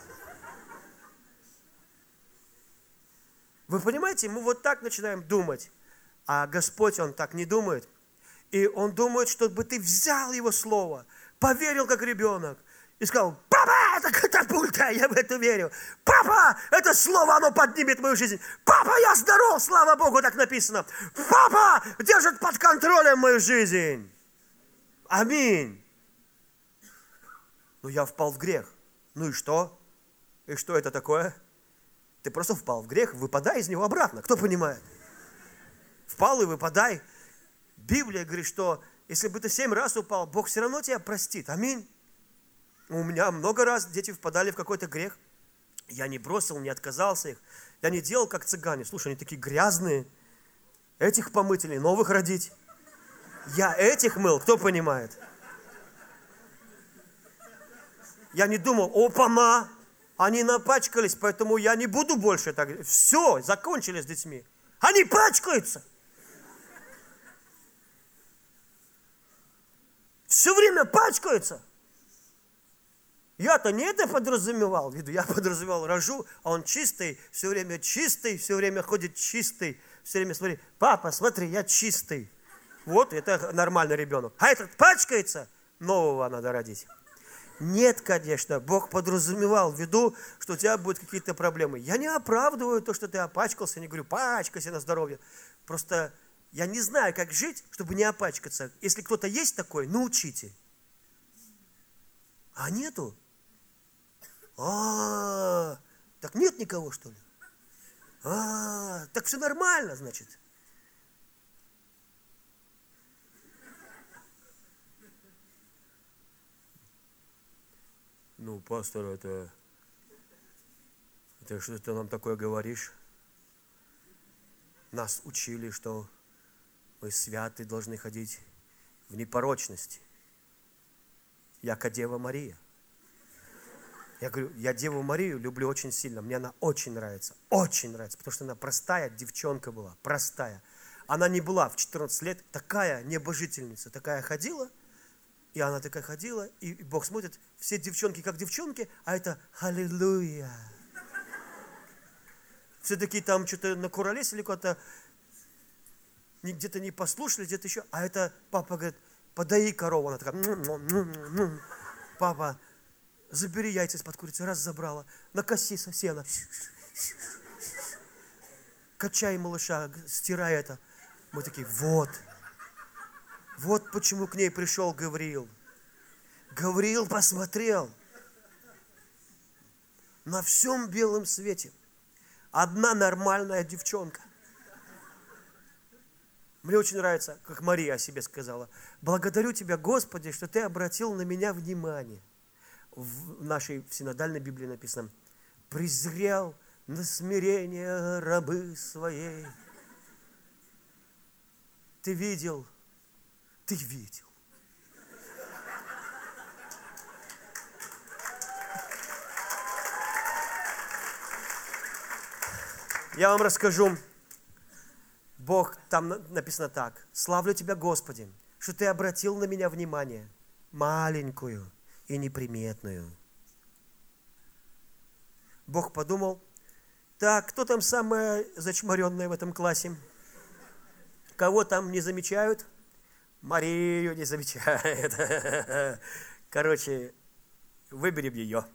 Вы понимаете, мы вот так начинаем думать, а Господь, Он так не думает. И Он думает, чтобы ты взял Его Слово, поверил как ребенок и сказал, папа, это катапульта, я в это верю. Папа, это Слово, оно поднимет мою жизнь. Папа, я здоров, слава Богу, так написано. Папа держит под контролем мою жизнь. Аминь. Я впал в грех. И что? И что это такое? Ты просто впал в грех, выпадай из него обратно. Кто понимает? Впал и выпадай. Библия говорит, что если бы ты 7 раз упал, Бог все равно тебя простит. Аминь. У меня много раз дети впадали в какой-то грех. Я не бросил, не отказался их. Я не делал, как цыгане. Слушай, они такие грязные. Этих помыть или новых родить? Я этих мыл, кто понимает? Я не думал, опа-на, они напачкались, поэтому я не буду больше так. Все, закончили с детьми. Они пачкаются. Все время пачкаются. Я-то не это подразумевал. Я подразумевал, рожу, а он чистый, все время ходит чистый, все время смотри, папа, смотри, я чистый. Вот, это нормальный ребенок. А этот пачкается, нового надо родить. Нет, конечно, Бог подразумевал в виду, что у тебя будут какие-то проблемы. Я не оправдываю то, что ты опачкался, не говорю, пачкайся на здоровье. Просто я не знаю, как жить, чтобы не опачкаться. Если кто-то есть такой, научите. А нету? Так нет никого, что ли? Так все нормально, значит. Ну, пастор, это что ты нам такое говоришь? Нас учили, что мы святы должны ходить в непорочности. Яко Дева Мария. Я говорю, я Деву Марию люблю очень сильно. Мне она очень нравится, потому что она простая девчонка была, простая. Она не была в 14 лет такая небожительница, такая ходила, и она такая ходила, и Бог смотрит, все девчонки как девчонки, а это аллилуйя. Все такие там что-то накуролесили, куда-то где-то не послушали, где-то еще, а это папа говорит, подои корову, она такая, папа, забери яйца из-под курицы, раз забрала, накоси сено, качай малыша, стирай это. Мы такие, вот почему к ней пришел Гавриил. Гавриил посмотрел на всем белом свете. Одна нормальная девчонка. Мне очень нравится, как Мария о себе сказала. Благодарю Тебя, Господи, что Ты обратил на меня внимание. В нашей синодальной Библии написано, презрел на смирение рабы своей. Ты видел. Я вам расскажу. Бог, там написано так. Славлю Тебя, Господи, что Ты обратил на меня внимание, маленькую и неприметную. Бог подумал, так, кто там самая зачморенная в этом классе? Кого там не замечают? Марию не замечают. Короче, выберем ее.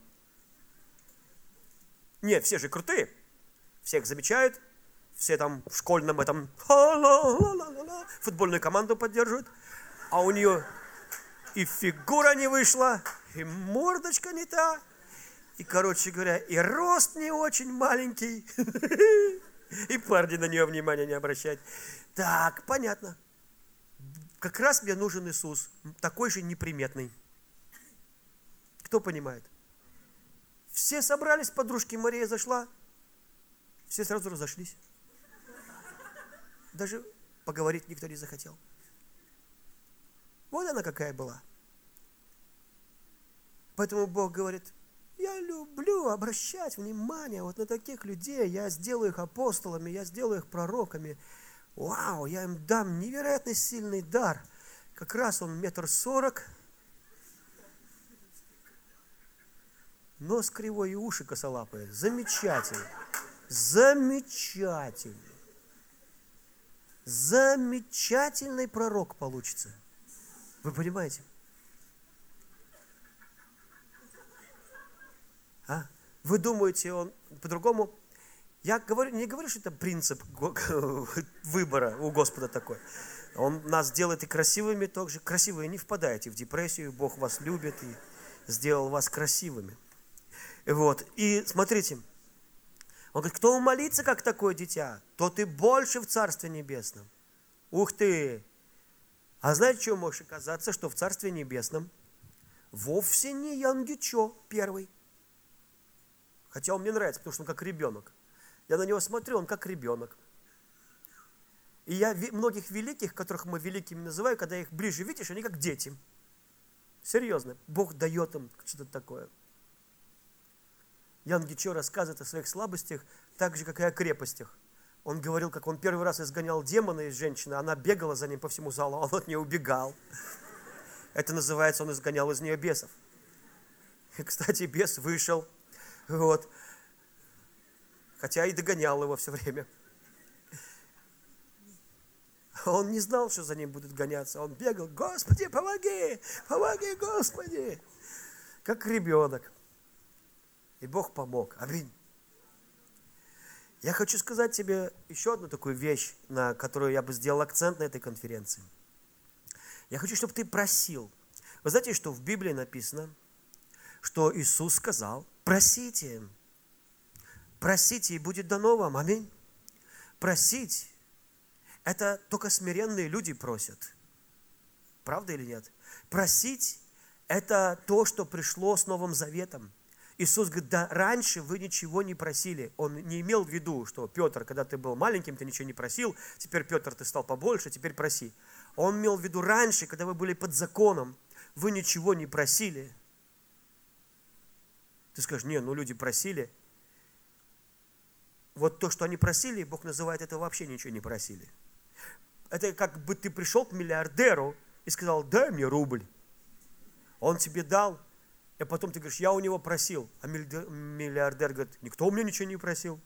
Нет, все же крутые. Всех замечают. Все там в школьном этом футбольную команду поддерживают. А у нее и фигура не вышла, и мордочка не та. И, короче говоря, и рост не очень маленький. И парни на нее внимания не обращают. Так, понятно. Как раз мне нужен Иисус, такой же неприметный. Кто понимает? Все собрались, подружки, Мария зашла, все сразу разошлись. Даже поговорить никто не захотел. Вот она какая была. Поэтому Бог говорит, я люблю обращать внимание вот на таких людей, я сделаю их апостолами, я сделаю их пророками. Вау, я им дам невероятно сильный дар. Как раз он 1,40 м, нос кривой и уши косолапые. Замечательно. Замечательный пророк получится. Вы понимаете? Вы думаете, он по-другому? Я не говорю, что это принцип выбора у Господа такой. Он нас делает и красивыми также. Красивые, не впадаете в депрессию, Бог вас любит и сделал вас красивыми. Вот. И смотрите, он говорит, кто умолится, как такое дитя, тот и больше в Царстве Небесном. Ух ты! А знаете, что может оказаться, что в Царстве Небесном вовсе не Янгичо первый. Хотя он мне нравится, потому что он как ребенок. Я на него смотрю, он как ребенок. И я многих великих, которых мы великими называю, когда их ближе видишь, они как дети. Серьезно. Бог дает им что-то такое. Ян Гичо рассказывает о своих слабостях, так же, как и о крепостях. Он говорил, как он первый раз изгонял демона из женщины, она бегала за ним по всему залу, а он от нее убегал. Это называется, он изгонял из нее бесов. И, кстати, бес вышел, вот. Хотя и догонял его все время. Он не знал, что за ним будут гоняться. Он бегал: Господи, помоги! Помоги, Господи! Как ребенок. И Бог помог. Аминь. Я хочу сказать тебе еще одну такую вещь, на которую я бы сделал акцент на этой конференции. Я хочу, чтобы ты просил. Вы знаете, что в Библии написано, что Иисус сказал: просите, просите, и будет дано вам. Аминь. Просить – это только смиренные люди просят. Правда или нет? Просить – это то, что пришло с Новым Заветом. Иисус говорит: да раньше вы ничего не просили. Он не имел в виду, что Петр, когда ты был маленьким, ты ничего не просил, теперь, Петр, ты стал побольше, теперь проси. Он имел в виду раньше, когда вы были под законом, вы ничего не просили. Ты скажешь: не, ну люди просили. Вот то, что они просили, Бог называет это вообще ничего не просили. Это как бы ты пришел к миллиардеру и сказал: дай мне рубль. Он тебе дал. И потом ты говоришь: я у него просил. А миллиардер говорит: никто у меня ничего не просил.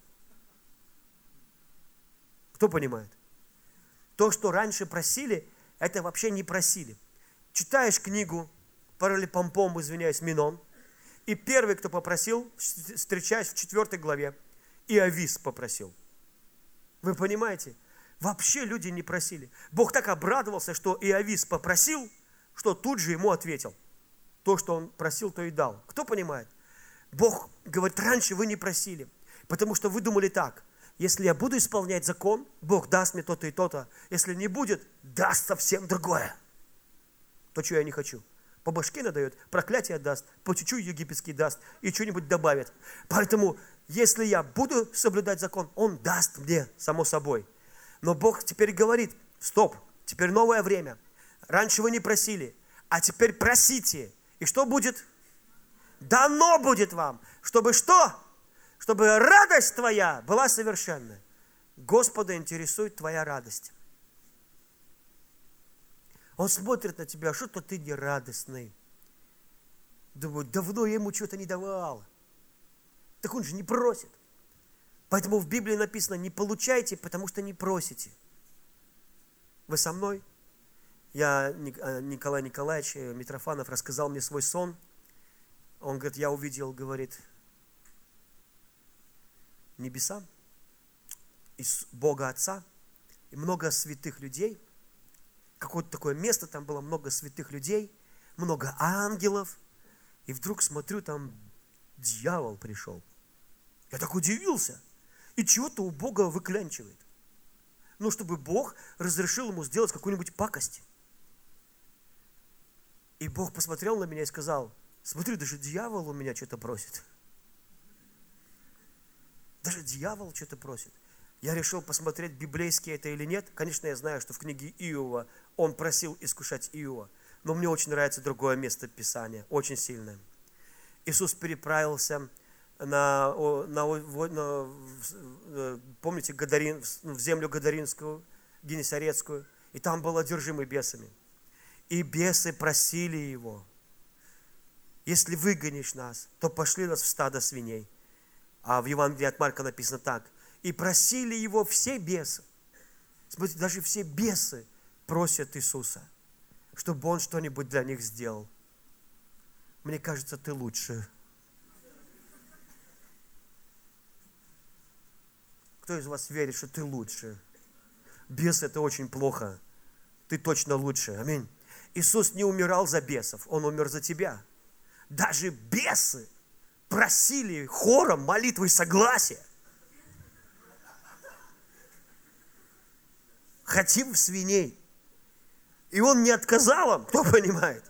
Кто понимает? То, что раньше просили, это вообще не просили. Читаешь книгу Паралипомпом, извиняюсь, Минон, и первый, кто попросил, встречаясь в 4 главе, Иовис попросил. Вы понимаете? Вообще люди не просили. Бог так обрадовался, что Иовис попросил, что тут же ему ответил. То, что он просил, то и дал. Кто понимает? Бог говорит: раньше вы не просили, потому что вы думали так: если я буду исполнять закон, Бог даст мне то-то и то-то. Если не будет, даст совсем другое. То, что я не хочу. По башке надает, проклятие даст, по чуть-чуть египетский даст и что-нибудь добавит. Поэтому, если я буду соблюдать закон, Он даст мне, само собой. Но Бог теперь говорит: стоп, теперь новое время. Раньше вы не просили, а теперь просите. И что будет? Дано будет вам. Чтобы что? Чтобы радость твоя была совершенна. Господа интересует твоя радость. Он смотрит на тебя: что-то ты не радостный. Думаю, давно я ему что-то не давал. Так он же не просит. Поэтому в Библии написано: не получайте, потому что не просите. Вы со мной? Николай Николаевич Митрофанов рассказал мне свой сон. Он говорит: я увидел, говорит, небеса, из Бога Отца, и много святых людей. Какое-то такое место, там было много святых людей, много ангелов. И вдруг смотрю, там дьявол пришел. Я так удивился. И чего-то у Бога выклянчивает. Ну, чтобы Бог разрешил ему сделать какую-нибудь пакость. И Бог посмотрел на меня и сказал: смотри, даже дьявол у меня что-то просит. Даже дьявол что-то просит. Я решил посмотреть, библейский это или нет. Конечно, я знаю, что в книге Иова он просил искушать Иова. Но мне очень нравится другое место Писания, очень сильное. Иисус переправился помните, в землю Гадаринскую, Генесарецкую, и там был одержимый бесами. И бесы просили его: если выгонишь нас, то пошли нас в стадо свиней. А в Евангелии от Марка написано так: и просили его все бесы. Смотрите, даже все бесы просят Иисуса, чтобы Он что-нибудь для них сделал. Мне кажется, ты лучше. Кто из вас верит, что ты лучше? Бес – это очень плохо. Ты точно лучше. Аминь. Иисус не умирал за бесов, Он умер за тебя. Даже бесы просили хором молитвы и согласия. Хотим в свиней. И Он не отказал им, кто понимает?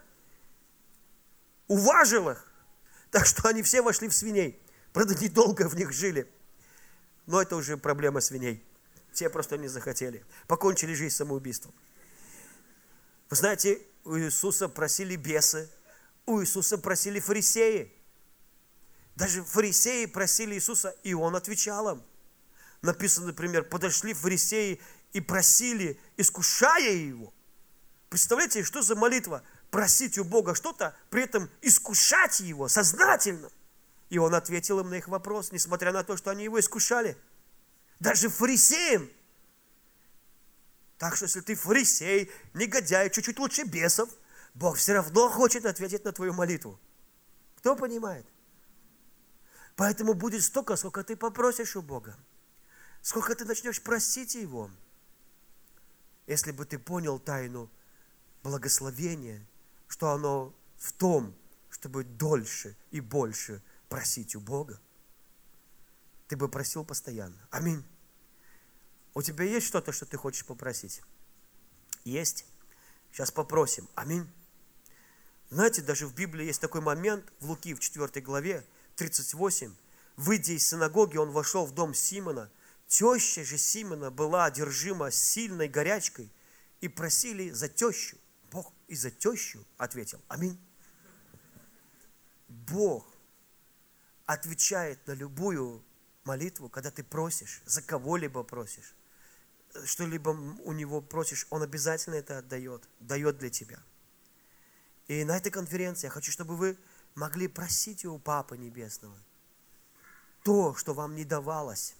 Уважил их. Так что они все вошли в свиней. Правда, недолго в них жили. Но это уже проблема свиней. Те просто не захотели. Покончили жизнь самоубийством. Вы знаете, у Иисуса просили бесы, у Иисуса просили фарисеи. Даже фарисеи просили Иисуса, и Он отвечал им. Написано, например, подошли фарисеи и просили, искушая Его. Представляете, что за молитва? Просить у Бога что-то, при этом искушать Его сознательно. И Он ответил им на их вопрос, несмотря на то, что они Его искушали. Даже фарисеям. Так что, если ты фарисей, негодяй, чуть-чуть лучше бесов, Бог все равно хочет ответить на твою молитву. Кто понимает? Поэтому будет столько, сколько ты попросишь у Бога. Сколько ты начнешь просить Его. Если бы ты понял тайну благословения, что оно в том, чтобы дольше и больше просить у Бога, ты бы просил постоянно. Аминь. У тебя есть что-то, что ты хочешь попросить? Есть? Сейчас попросим. Аминь. Знаете, даже в Библии есть такой момент, в Луки, в 4 главе, 38. Выйдя из синагоги, он вошел в дом Симона. Теща же Симона была одержима сильной горячкой и просили за тещу. Бог и за тещу ответил. Аминь. Бог отвечает на любую молитву, когда ты просишь, за кого-либо просишь, что-либо у Него просишь, Он обязательно это отдает, дает для тебя. И на этой конференции я хочу, чтобы вы могли просить у Папы Небесного то, что вам не давалось.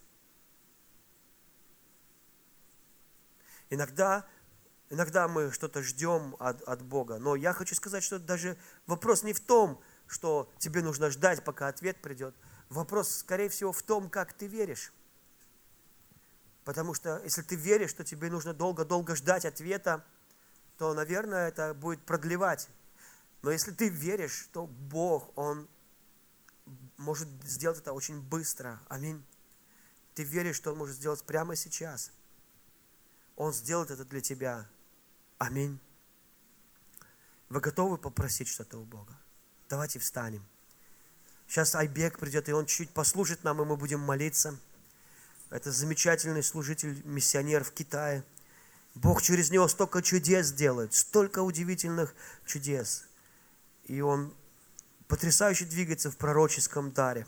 Иногда мы что-то ждем от Бога, но я хочу сказать, что даже вопрос не в том, что тебе нужно ждать, пока ответ придет. Вопрос, скорее всего, в том, как ты веришь. Потому что если ты веришь, что тебе нужно долго-долго ждать ответа, то, наверное, это будет продлевать. Но если ты веришь, то Бог, Он может сделать это очень быстро. Аминь. Ты веришь, что Он может сделать прямо сейчас. Он сделает это для тебя. Аминь. Вы готовы попросить что-то у Бога? Давайте встанем. Сейчас Айбек придет, и он чуть послужит нам, и мы будем молиться. Это замечательный служитель, миссионер в Китае. Бог через него столько чудес делает, столько удивительных чудес. И он потрясающе двигается в пророческом даре.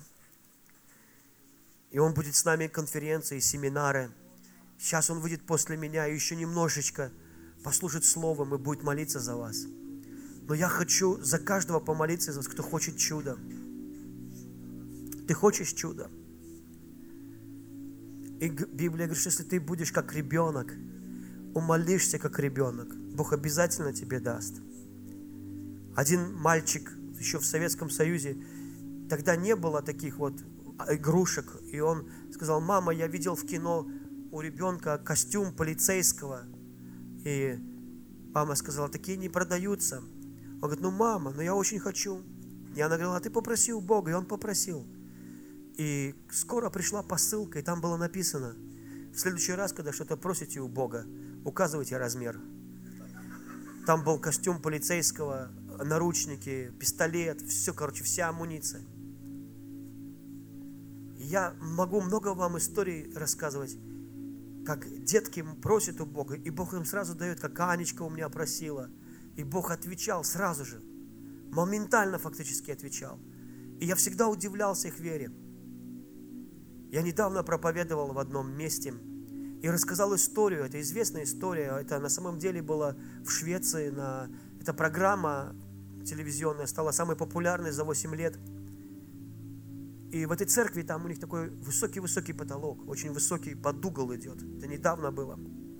И он будет с нами конференции, семинары. Сейчас он выйдет после меня и еще немножечко послужит словом и будет молиться за вас. Но я хочу за каждого помолиться из вас, кто хочет чуда. Ты хочешь чуда? И Библия говорит, что если ты будешь как ребенок, умолишься как ребенок, Бог обязательно тебе даст. Один мальчик еще в Советском Союзе, тогда не было таких вот игрушек, и он сказал: мама, я видел в кино у ребенка костюм полицейского. И мама сказала: такие не продаются. Он говорит: ну мама, но я очень хочу. И она говорила: а ты попроси у Бога. И он попросил. И скоро пришла посылка, и там было написано: в следующий раз, когда что-то просите у Бога, указывайте размер. Там был костюм полицейского, наручники, пистолет, все, вся амуниция. Я могу много вам историй рассказывать, как детки просят у Бога, и Бог им сразу дает, как Анечка у меня просила. И Бог отвечал сразу же, моментально фактически отвечал. И я всегда удивлялся их вере. Я недавно проповедовал в одном месте и рассказал историю, это известная история, это на самом деле было в Швеции, эта программа телевизионная стала самой популярной за 8 лет. И в этой церкви там у них такой высокий-высокий потолок, очень высокий, под угол идет. Это недавно было.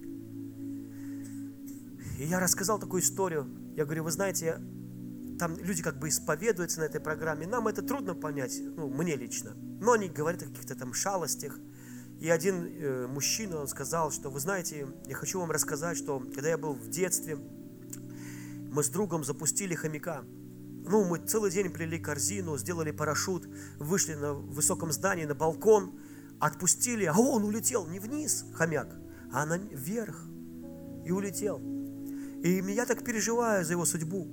И я рассказал такую историю. Я говорю: вы знаете, там люди как бы исповедуются на этой программе. Нам это трудно понять, мне лично. Но они говорят о каких-то там шалостях. И один мужчина, он сказал, что: вы знаете, я хочу вам рассказать, что когда я был в детстве, мы с другом запустили хомяка. Мы целый день плели корзину, сделали парашют, вышли на высоком здании, на балкон, отпустили, а он улетел не вниз, хомяк, а вверх. И улетел. И я так переживаю за его судьбу.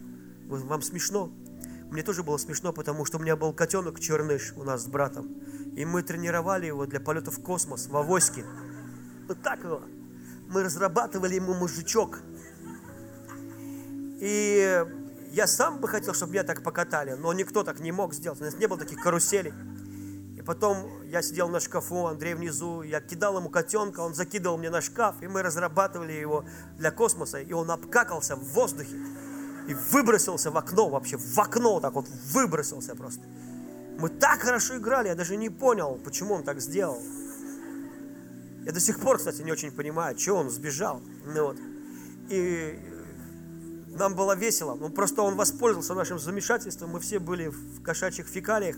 Вам смешно? Мне тоже было смешно, потому что у меня был котенок черныш у нас с братом. И мы тренировали его для полета в космос, в авоське. Вот так его. Мы разрабатывали ему мужичок. И я сам бы хотел, чтобы меня так покатали, но никто так не мог сделать. У нас не было таких каруселей. И потом я сидел на шкафу, Андрей внизу, я кидал ему котенка, он закидывал мне на шкаф, и мы разрабатывали его для космоса, и он обкакался в воздухе и выбросился в окно, вообще в окно так вот выбросился просто. Мы так хорошо играли, я даже не понял, почему он так сделал. Я до сих пор, кстати, не очень понимаю, чего он сбежал. Ну, вот. И нам было весело. Ну, просто он воспользовался нашим замешательством. Мы все были в кошачьих фекалиях.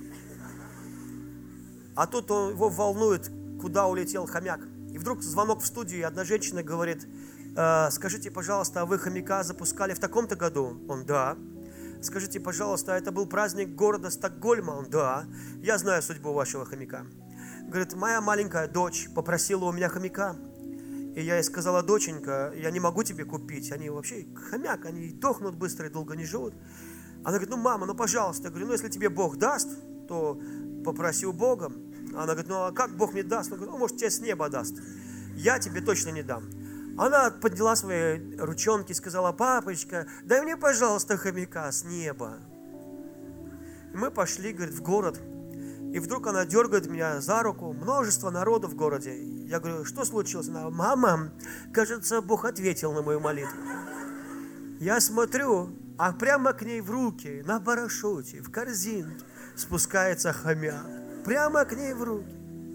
А тут его волнует, куда улетел хомяк. И вдруг звонок в студию, и одна женщина говорит: скажите, пожалуйста, а вы хомяка запускали в таком-то году? Он: да. Скажите, пожалуйста, это был праздник города Стокгольма? Он: да. Я знаю судьбу вашего хомяка. Говорит: моя маленькая дочь попросила у меня хомяка. И я ей сказала: доченька, я не могу тебе купить. Они вообще хомяк, они дохнут быстро и долго не живут. Она говорит: ну, мама, ну, пожалуйста. Я говорю: ну, если тебе Бог даст, то попроси у Бога. Она говорит: ну, а как Бог мне даст? Он говорит: ну, может, тебе с неба даст. Я тебе точно не дам. Она подняла свои ручонки и сказала: папочка, дай мне, пожалуйста, хомяка с неба. И мы пошли, говорит, в город. И вдруг она дергает меня за руку. Множество народу в городе. Я говорю: что случилось? Она: мама, кажется, Бог ответил на мою молитву. Я смотрю, а прямо к ней в руки, на парашюте, в корзинке спускается хомяк. Прямо к ней в руки.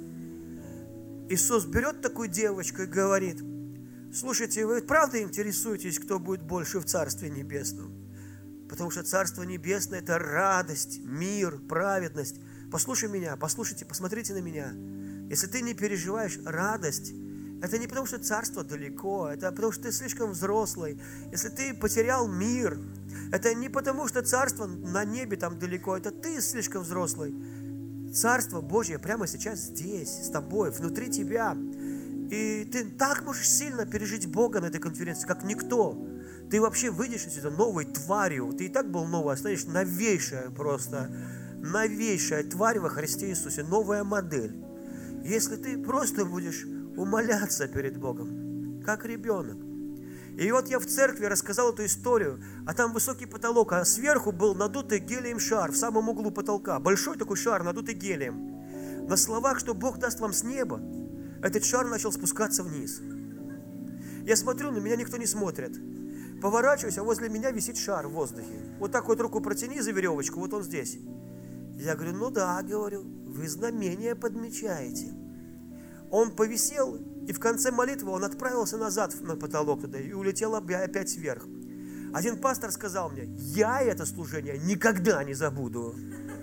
Иисус берет такую девочку и говорит: слушайте, вы правда интересуетесь, кто будет больше в Царстве Небесном? Потому что Царство Небесное – это радость, мир, праведность. Послушай меня, послушайте, посмотрите на меня. Если ты не переживаешь радость, это не потому, что царство далеко, это потому, что ты слишком взрослый. Если ты потерял мир, это не потому, что царство на небе там далеко, это ты слишком взрослый. Царство Божье прямо сейчас здесь, с тобой, внутри тебя. И ты так можешь сильно пережить Бога на этой конференции, как никто. Ты вообще выйдешь отсюда новой тварью. Ты и так был новый, а станешь новейшая просто. Новейшая тварь во Христе Иисусе, новая модель. Если ты просто будешь умоляться перед Богом, как ребенок. И вот я в церкви рассказал эту историю, а там высокий потолок, а сверху был надутый гелием шар в самом углу потолка. Большой такой шар, надутый гелием. На словах, что Бог даст вам с неба, этот шар начал спускаться вниз. Я смотрю, на меня никто не смотрит. Поворачиваюсь, а возле меня висит шар в воздухе. Вот так вот руку протяни за веревочку, вот он здесь. Я говорю: ну да, говорю, вы знамения подмечаете. Он повисел, и в конце молитвы он отправился назад на потолок туда и улетел опять вверх. Один пастор сказал мне: я это служение никогда не забуду.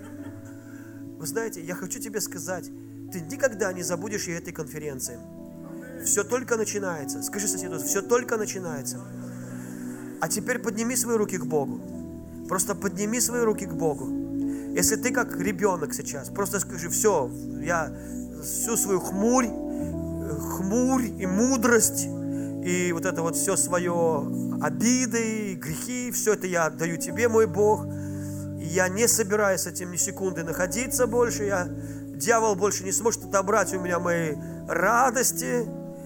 Вы знаете, я хочу тебе сказать, ты никогда не забудешь и этой конференции. Все только начинается. Скажи соседу: все только начинается. А теперь подними свои руки к Богу. Просто подними свои руки к Богу. Если ты как ребенок сейчас, просто скажи: все, я всю свою хмурь и мудрость, и вот это вот все свое обиды, грехи, все это я отдаю тебе, мой Бог. И я не собираюсь с этим ни секунды находиться больше. Дьявол больше не сможет отобрать у меня мои радости.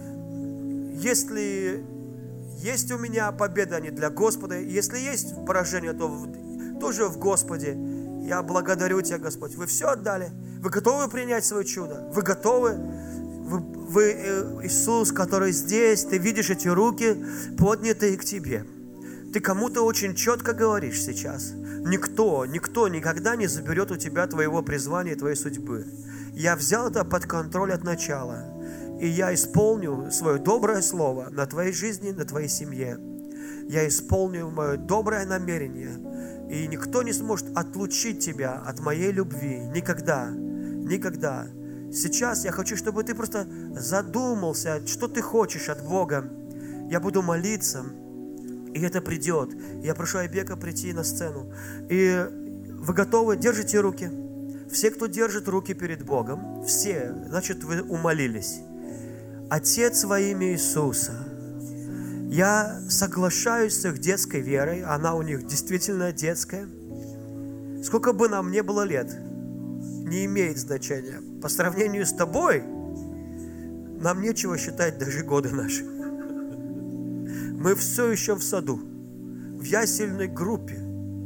Если есть у меня победа, они для Господа. Если есть поражение, то тоже в Господе. Я благодарю Тебя, Господь. Вы все отдали. Вы готовы принять свое чудо? Вы готовы? Вы Иисус, который здесь. Ты видишь эти руки, поднятые к Тебе. Ты кому-то очень четко говоришь сейчас. Никто никогда не заберет у тебя твоего призвания, твоей судьбы. Я взял это под контроль от начала. И я исполню свое доброе слово на твоей жизни, на твоей семье. Я исполню мое доброе намерение. И никто не сможет отлучить тебя от моей любви. Никогда. Никогда. Сейчас я хочу, чтобы ты просто задумался, что ты хочешь от Бога. Я буду молиться, и это придет. Я прошу Айбека прийти на сцену. И вы готовы? Держите руки. Все, кто держит руки перед Богом, все, значит, вы умолились. Отец, во имя Иисуса, я соглашаюсь с их детской верой, она у них действительно детская. Сколько бы нам не было лет, не имеет значения. По сравнению с тобой, нам нечего считать даже годы наши. Мы все еще в саду, в ясельной группе.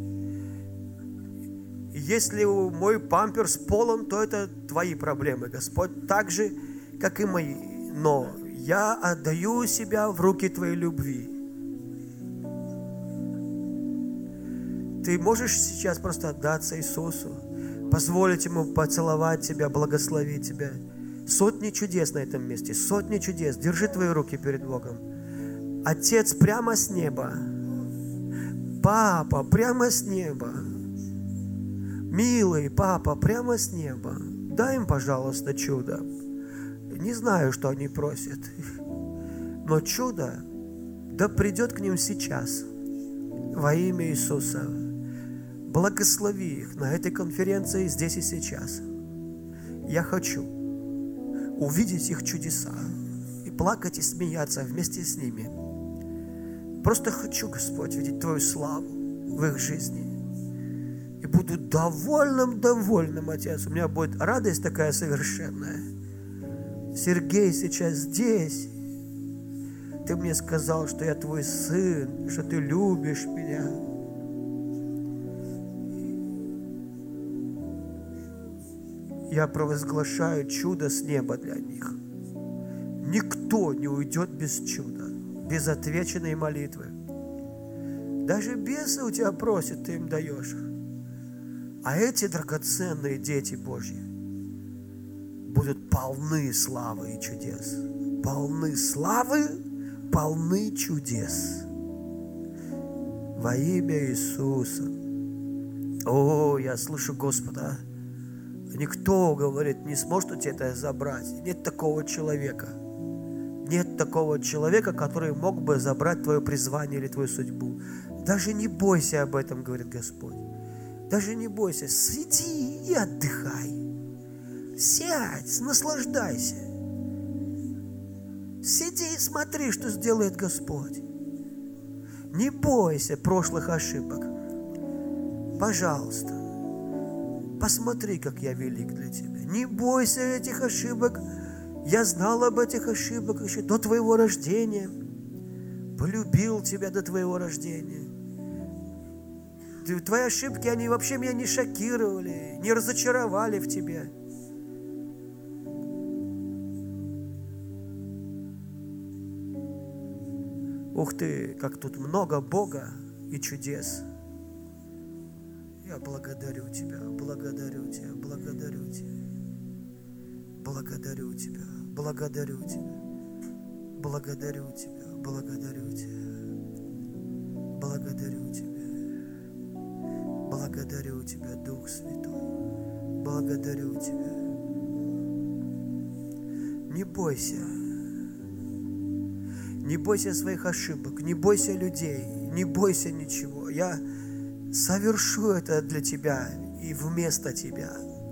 И если мой памперс полон, то это твои проблемы, Господь, так же, как и мои. Но я отдаю себя в руки Твоей любви. Ты можешь сейчас просто отдаться Иисусу, позволить Ему поцеловать тебя, благословить тебя. Сотни чудес на этом месте, сотни чудес. Держи твои руки перед Богом. Отец прямо с неба, Папа прямо с неба, милый Папа прямо с неба, дай им, пожалуйста, чудо. Не знаю, что они просят, но чудо да придет к ним сейчас во имя Иисуса. Благослови их на этой конференции здесь и сейчас. Я хочу увидеть их чудеса и плакать и смеяться вместе с ними. Просто хочу, Господь, видеть Твою славу в их жизни. И буду довольным, Отец. У меня будет радость такая совершенная. Сергей сейчас здесь. Ты мне сказал, что я Твой сын, что Ты любишь меня. Я провозглашаю чудо с неба для них. Никто не уйдет без чуда, без отвеченной молитвы. Даже бесы у тебя просят, ты им даешь. А эти драгоценные дети Божьи будут полны славы и чудес. Полны славы, полны чудес. Во имя Иисуса. О, я слышу Господа. Никто, говорит, не сможет у тебя это забрать. Нет такого человека. Нет такого человека, который мог бы забрать твое призвание или твою судьбу. Даже не бойся об этом, говорит Господь. Даже не бойся. Сиди и отдыхай. Сядь, наслаждайся. Сиди и смотри, что сделает Господь. Не бойся прошлых ошибок. Пожалуйста. Посмотри, как я велик для тебя. Не бойся этих ошибок. Я знал об этих ошибках еще до твоего рождения. Полюбил тебя до твоего рождения. Твои ошибки, они вообще меня не шокировали, не разочаровали в тебе. Ух ты, как тут много Бога и чудес. Я благодарю Тебя, благодарю Тебя, благодарю Тебя. Благодарю Тебя, благодарю Тебя, благодарю Тебя, благодарю Тебя, благодарю Тебя, благодарю Тебя, Дух Святой, благодарю Тебя. Не бойся, не бойся своих ошибок, не бойся людей, не бойся ничего. Я совершу это для тебя и вместо тебя.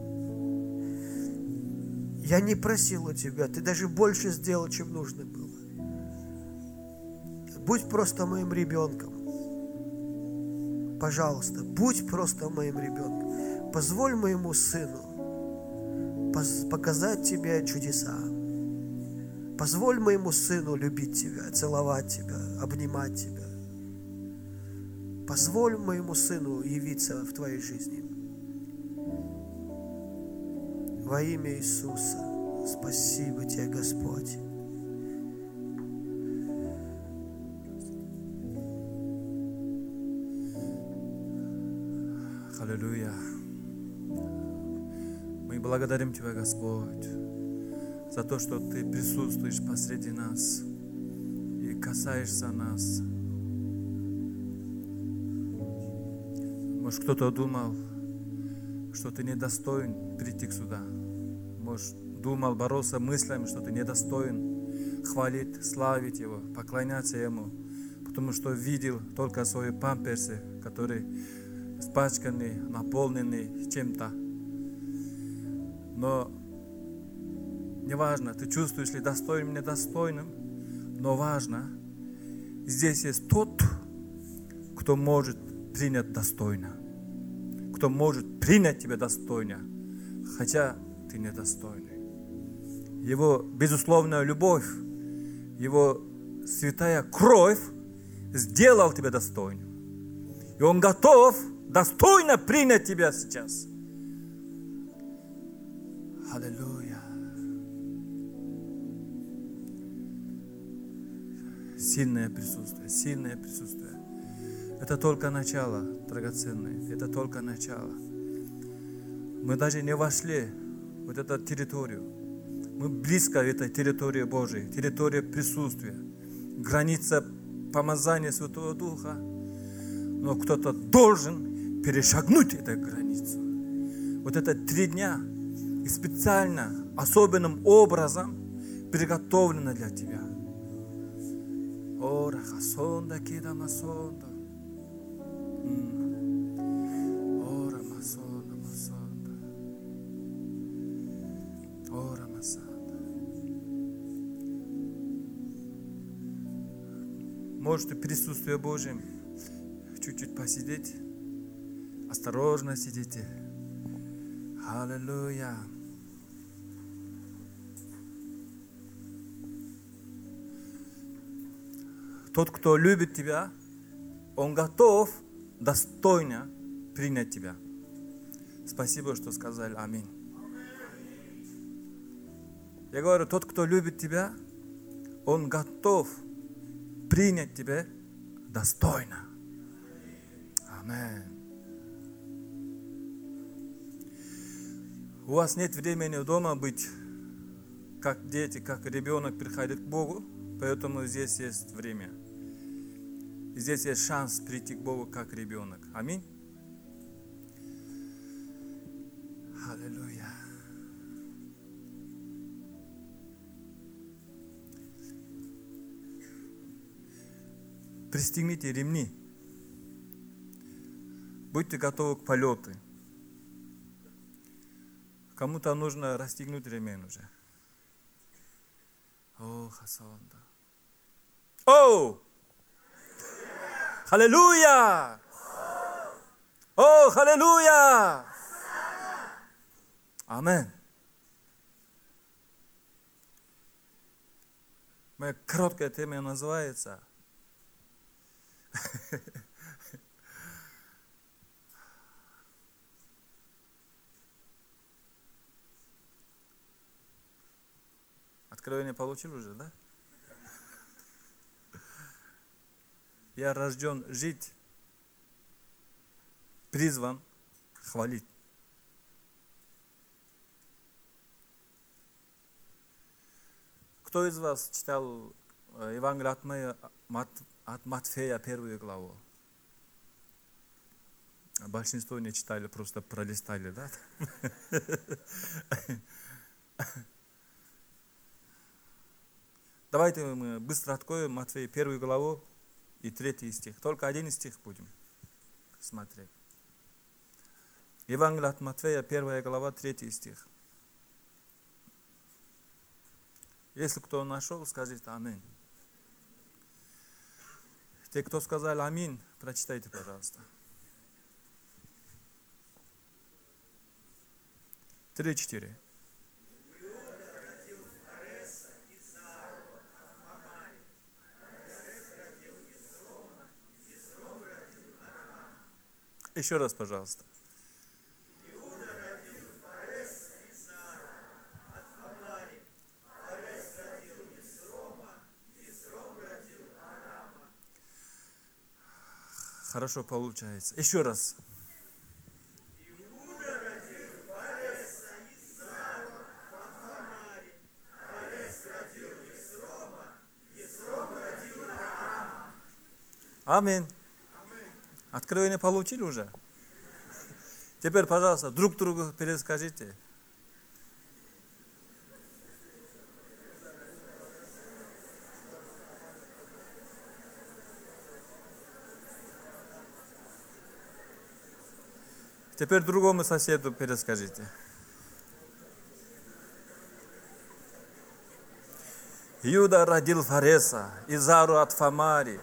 Я не просил у тебя, ты даже больше сделал, чем нужно было. Будь просто моим ребенком. Пожалуйста, будь просто моим ребенком. Позволь моему сыну показать тебе чудеса. Позволь моему сыну любить тебя, целовать тебя, обнимать тебя. Позволь моему сыну явиться в твоей жизни. Во имя Иисуса, спасибо Тебе, Господь. Аллилуйя. Мы благодарим Тебя, Господь, за то, что Ты присутствуешь посреди нас и касаешься нас. Может, кто-то думал, что ты недостоин прийти сюда. Может, думал, боролся мыслями, что ты недостоин хвалить, славить Его, поклоняться Ему, потому что видел только свои памперсы, которые испачканы, наполнены чем-то. Но неважно, ты чувствуешь ли достойным, недостойным, но важно, здесь есть тот, кто может принять достойно, кто может принять тебя достойно, хотя ты недостойный. Его безусловная любовь, Его святая кровь сделал тебя достойным. И Он готов достойно принять тебя сейчас. Аллилуйя. Сильное присутствие, сильное присутствие. Это только начало, драгоценное. Это только начало. Мы даже не вошли в вот эту территорию. Мы близко к этой территории Божией, территории присутствия, граница помазания Святого Духа. Но кто-то должен перешагнуть эту границу. Вот это 3 дня и специально, особенным образом приготовлено для тебя. Ора хасонда кида масонда. Ора масонда масонда. Ора масонда. Можете в присутствии Божьем чуть-чуть посидеть. Осторожно сидите. Аллилуйя. Тот, кто любит тебя, он готов достойно принять тебя. Спасибо, что сказали аминь. Я говорю, тот, кто любит тебя, он готов принять тебя достойно. Аминь. У вас нет времени дома быть, как дети, как ребенок приходит к Богу, поэтому здесь есть время. И здесь есть шанс прийти к Богу как ребенок. Аминь. Аллилуйя. Пристегните ремни. Будьте готовы к полету. Кому-то нужно расстегнуть ремень уже. О, хасонда. О! Аллилуйя! О, аллилуйя! Аминь. Моя короткая тема называется Откровение получил уже, да? Я рожден жить, призван хвалить. Кто из вас читал Евангелие от Матфея 1 главу? Большинство не читали, просто пролистали, да? Давайте мы быстро откроем Матфея 1 главу и 3 стих. Только 1 стих будем смотреть. Евангелие от Матфея 1 глава 3 стих. Если кто нашел, скажите аминь. Те, кто сказал аминь, прочитайте, пожалуйста. 3-4. Еще раз, пожалуйста. Хорошо получается. Еще раз. Аминь. Откровение получили уже? Теперь, пожалуйста, друг другу перескажите. Теперь другому соседу перескажите. Иуда родил Фареса, Изару от Фамари.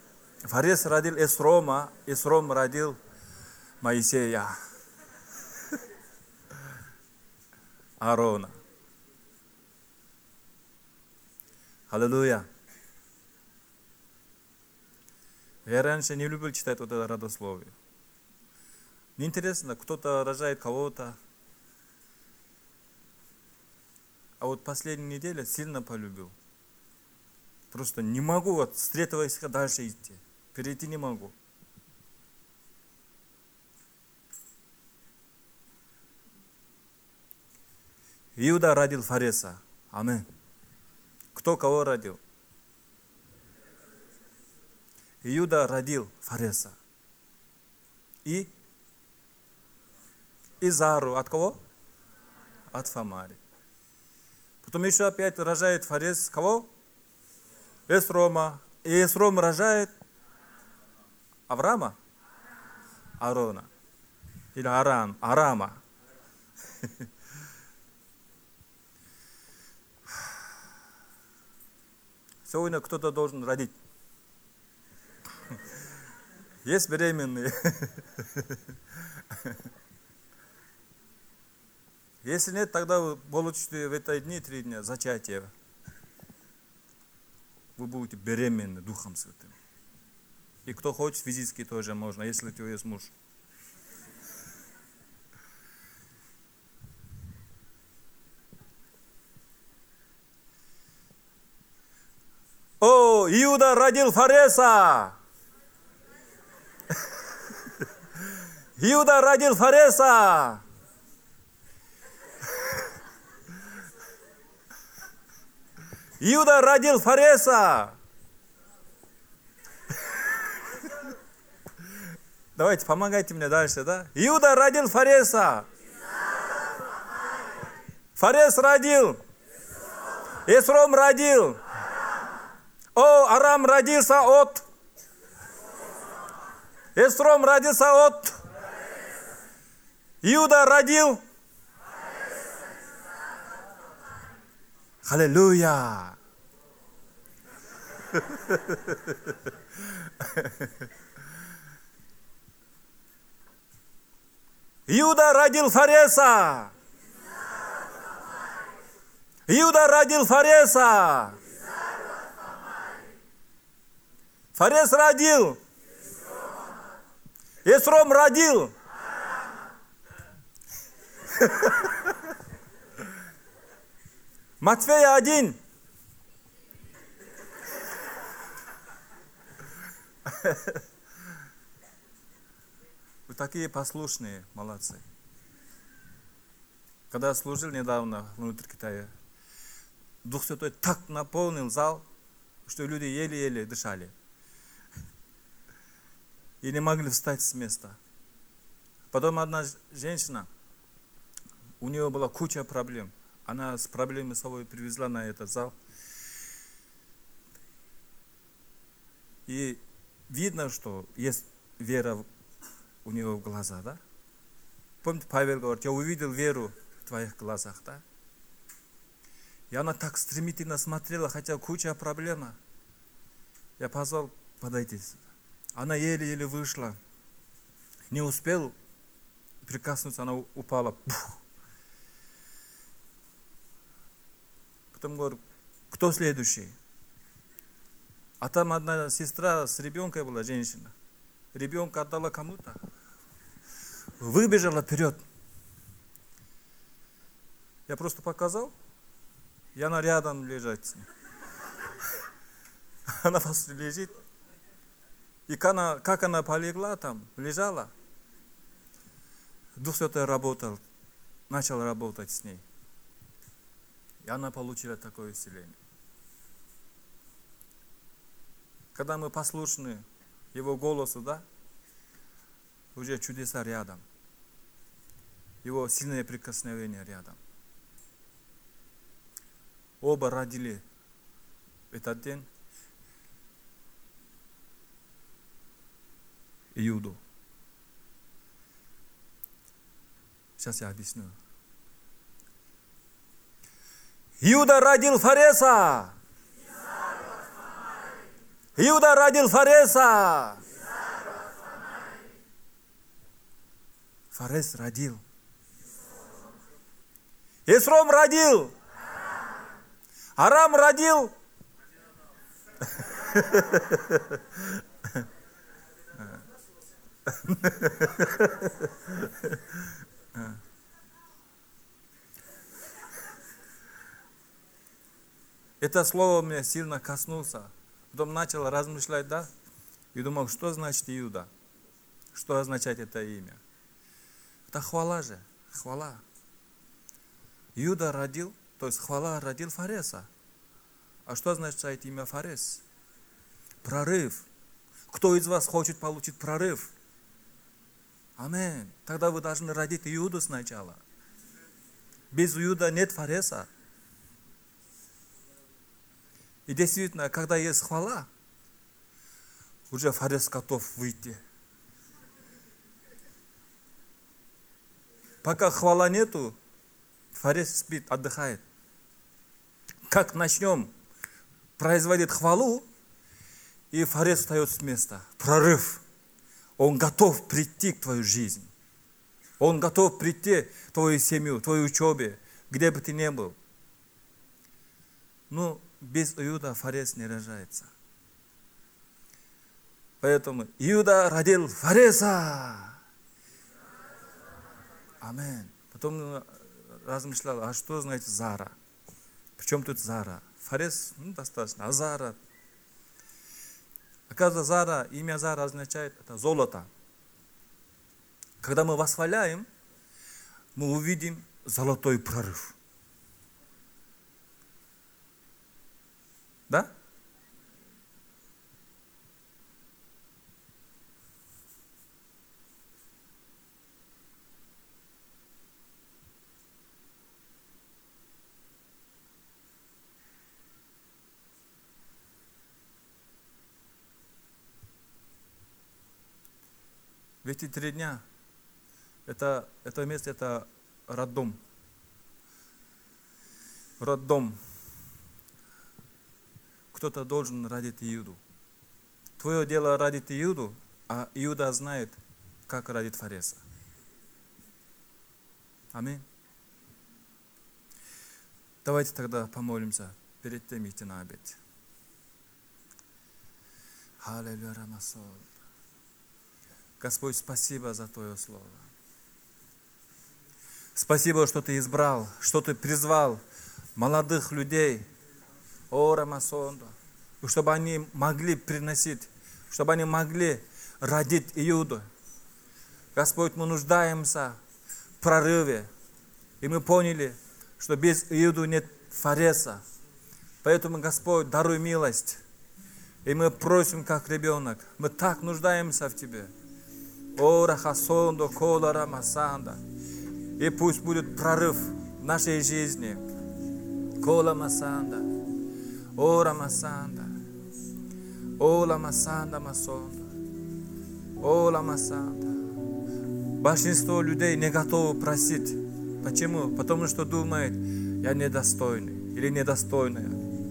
Фарес родил Эсрома, Эсром родил Моисея. Аарона. Аллилуйя. Я раньше не любил читать вот это родословие. Мне интересно, кто-то рожает кого-то. А вот последнюю неделю сильно полюбил. Просто не могу вот с третьего языка дальше идти. Перейти не могу. Иуда родил Фареса. Амин. Кто кого родил? Иуда родил Фареса. И Зару от кого? От Фамари. Потом еще опять рожает Фарес кого? Эсрома. И Эсром рожает Авраама? Аарона. Или Арама. Сегодня кто-то должен родить. Есть беременные. Если нет, тогда вы получите в эти дни 3 дня зачатия. Вы будете беременны Духом Святым. И кто хочет, физически тоже можно, если у тебя есть муж. О, Иуда родил Фареса! Иуда родил Фареса! Иуда родил Фареса! Давайте, помогайте мне дальше, да? Иуда родил Фареса! Фарес родил! Эсром родил! О, Арам родился от... Эсром родился от... Иуда родил... Аллилуйя! Иуда родил Фареса! Иуда родил Фареса! Фарес родил! Эсром родил! Матфея 1. Вы такие послушные, молодцы. Когда я служил недавно внутри Китая, Дух Святой так наполнил зал, что люди еле-еле дышали. И не могли встать с места. Потом одна женщина, у нее была куча проблем. Она с проблемой с собой привезла на этот зал. И видно, что есть вера у нее в глазах, да? Помните, Павел говорит, я увидел веру в твоих глазах, да? И она так стремительно смотрела, хотя куча проблем. Я позвал, подойти сюда. Она еле-еле вышла. Не успел прикоснуться, она упала. Потом говорю, кто следующий? А там одна сестра с ребенком была, женщина. Ребенка отдала кому-то. Выбежала вперед. Я просто показал. И она рядом лежит с ней. Она просто лежит. И как она полегла там, лежала, Дух Святой работал, начал работать с ней. И она получила такое исцеление. Когда мы послушны Его голосу, да, уже чудеса рядом. Его сильное прикосновение рядом. Оба родили в этот день Иуду. Сейчас я объясню. Иуда родил Фареса! Иуда родил Фареса! Фарес родил Исром родил. Арам родил. Это слово меня сильно коснулся. Потом начал размышлять, да? И думал, что значит Иуда? Что означает это имя? Это хвала же, хвала. Иуда родил, то есть хвала родил Фареса. А что означает имя Фарес? Прорыв. Кто из вас хочет получить прорыв? Аминь. Тогда вы должны родить Иуду сначала. Без Иуда нет Фареса. И действительно, когда есть хвала, уже Фарес готов выйти. Пока хвала нету, Фарес спит, отдыхает. Как начнем производить хвалу, и Фарес встает с места. Прорыв. Он готов прийти к твоей жизни. Он готов прийти в твою семью, в твою учебу, где бы ты ни был. Но без Иуда Фарес не рождается. Поэтому Иуда родил Фареса. Аминь. Потом размышлял, а что значит Зара? Причем тут Зара? Фарес, достаточно, а Зара? Оказывается, Зара, имя Зара означает это золото. Когда мы восхваляем, мы увидим золотой прорыв. Да? В эти 3 дня это место, это роддом. Роддом. Кто-то должен родить Иуду. Твое дело родить Иуду, а Иуда знает, как родить Фареса. Аминь. Давайте тогда помолимся перед тем идти на обед. Аллилуйя, Рамасол. Господь, спасибо за Твое Слово. Спасибо, что Ты избрал, что Ты призвал молодых людей, о Рамасонда, чтобы они могли приносить, чтобы они могли родить Иуду. Господь, мы нуждаемся в прорыве, и мы поняли, что без Иуды нет Фареса. Поэтому, Господь, даруй милость, и мы просим, как ребенок, мы так нуждаемся в Тебе. О Рахасондо, Кола Рамасанда. И пусть будет прорыв в нашей жизни. Кола Масанда. О Рамасанда. О Ламасанда Масонда. О Ламасанда. Большинство людей не готовы просить. Почему? Потому что думают, я недостойный или недостойная.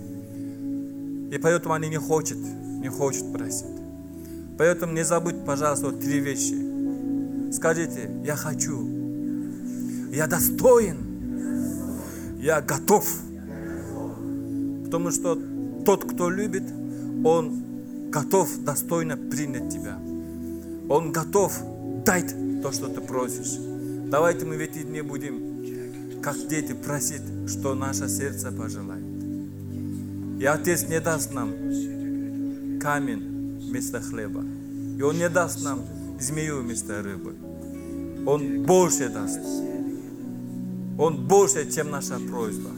И поэтому они не хотят просить. Поэтому не забудь, пожалуйста, 3 вещи. Скажите, я хочу, я достоин, я готов. Потому что тот, кто любит, он готов достойно принять тебя. Он готов дать то, что ты просишь. Давайте мы в эти дни будем, как дети, просить, что наше сердце пожелает. И Отец не даст нам камень вместо хлеба. И Он не даст нам змею вместо рыбы. Он больше даст. Он больше, чем наша просьба.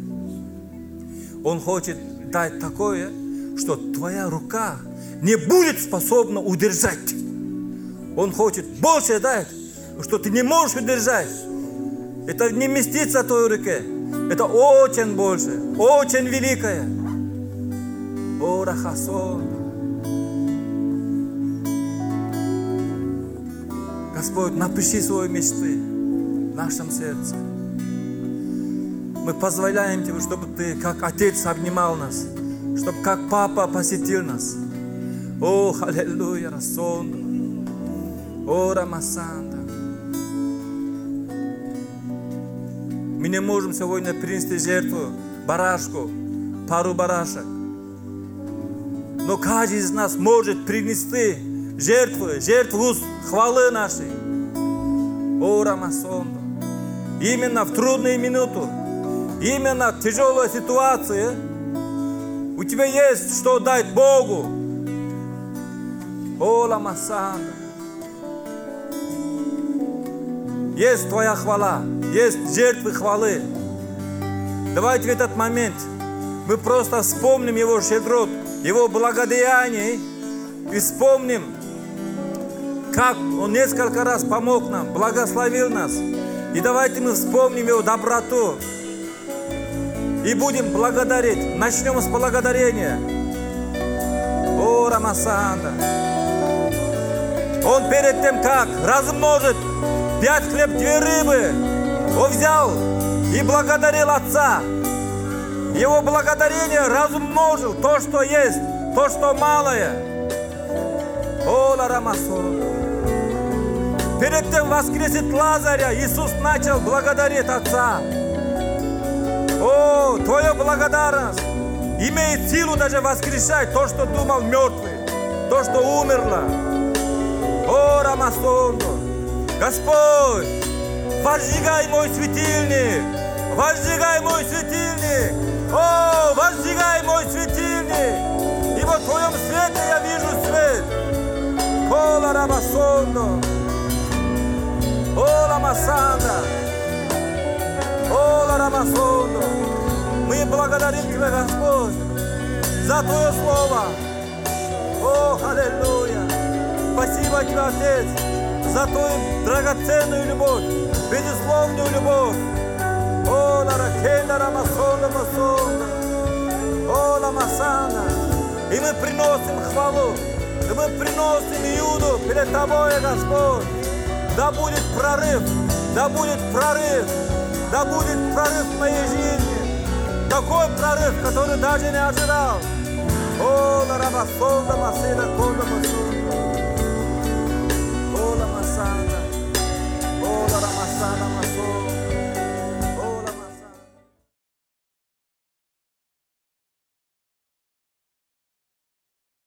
Он хочет дать такое, что твоя рука не будет способна удержать. Он хочет больше дать, что ты не можешь удержать. Это не вместится в твоей руке. Это очень больше, очень великое. О, Рахасон. Господь, напиши свои мечты в нашем сердце. Мы позволяем Тебе, чтобы Ты, как Отец, обнимал нас, чтобы как Папа посетил нас. О, аллилуйя, Расон. О, Рамасанда. Мы не можем сегодня принести жертву, барашку, пару барашек. Но каждый из нас может принести жертву хвалы нашей. О, Рамасонда. Именно в трудные минуты, именно в тяжелой ситуации у тебя есть что дать Богу. О, Рамасанда. Есть твоя хвала, есть жертвы хвалы. Давайте в этот момент мы просто вспомним Его щедрот, Его благодеяние и вспомним, как Он несколько раз помог нам, благословил нас. И давайте мы вспомним Его доброту и будем благодарить. Начнем с благодарения. О, Рамасанда. Он перед тем, как размножит 5 хлеб, 2 рыбы, Он взял и благодарил Отца. Его благодарение размножил то, что есть, то, что малое. О, Рамасанда. Перед тем воскресит Лазаря, Иисус начал благодарить Отца. О, Твоя благодарность имеет силу даже воскрешать то, что думал мертвый, то, что умерло. О, Рамасонду, Господь, возжигай мой светильник, возжигай мой светильник, о, возжигай мой светильник, и во Твоем свете я вижу свет. О, Рамасонду, о, Рамасанда, о, Рамасонду, мы благодарим Тебя, Господь, за Твое Слово. О, аллилуйя. Спасибо Тебе, Отец, за Твою драгоценную любовь, безусловную любовь. О, Ларакенда, Рамасонда, Масонда, о, Ламасана. И мы приносим хвалу, и мы приносим Иуду перед Тобой, Господь. Да будет прорыв, да будет прорыв, да будет прорыв в моей жизни. Такой прорыв, который даже не ожидал. О, Ларабасонда, Маседа, Конда, Масонда.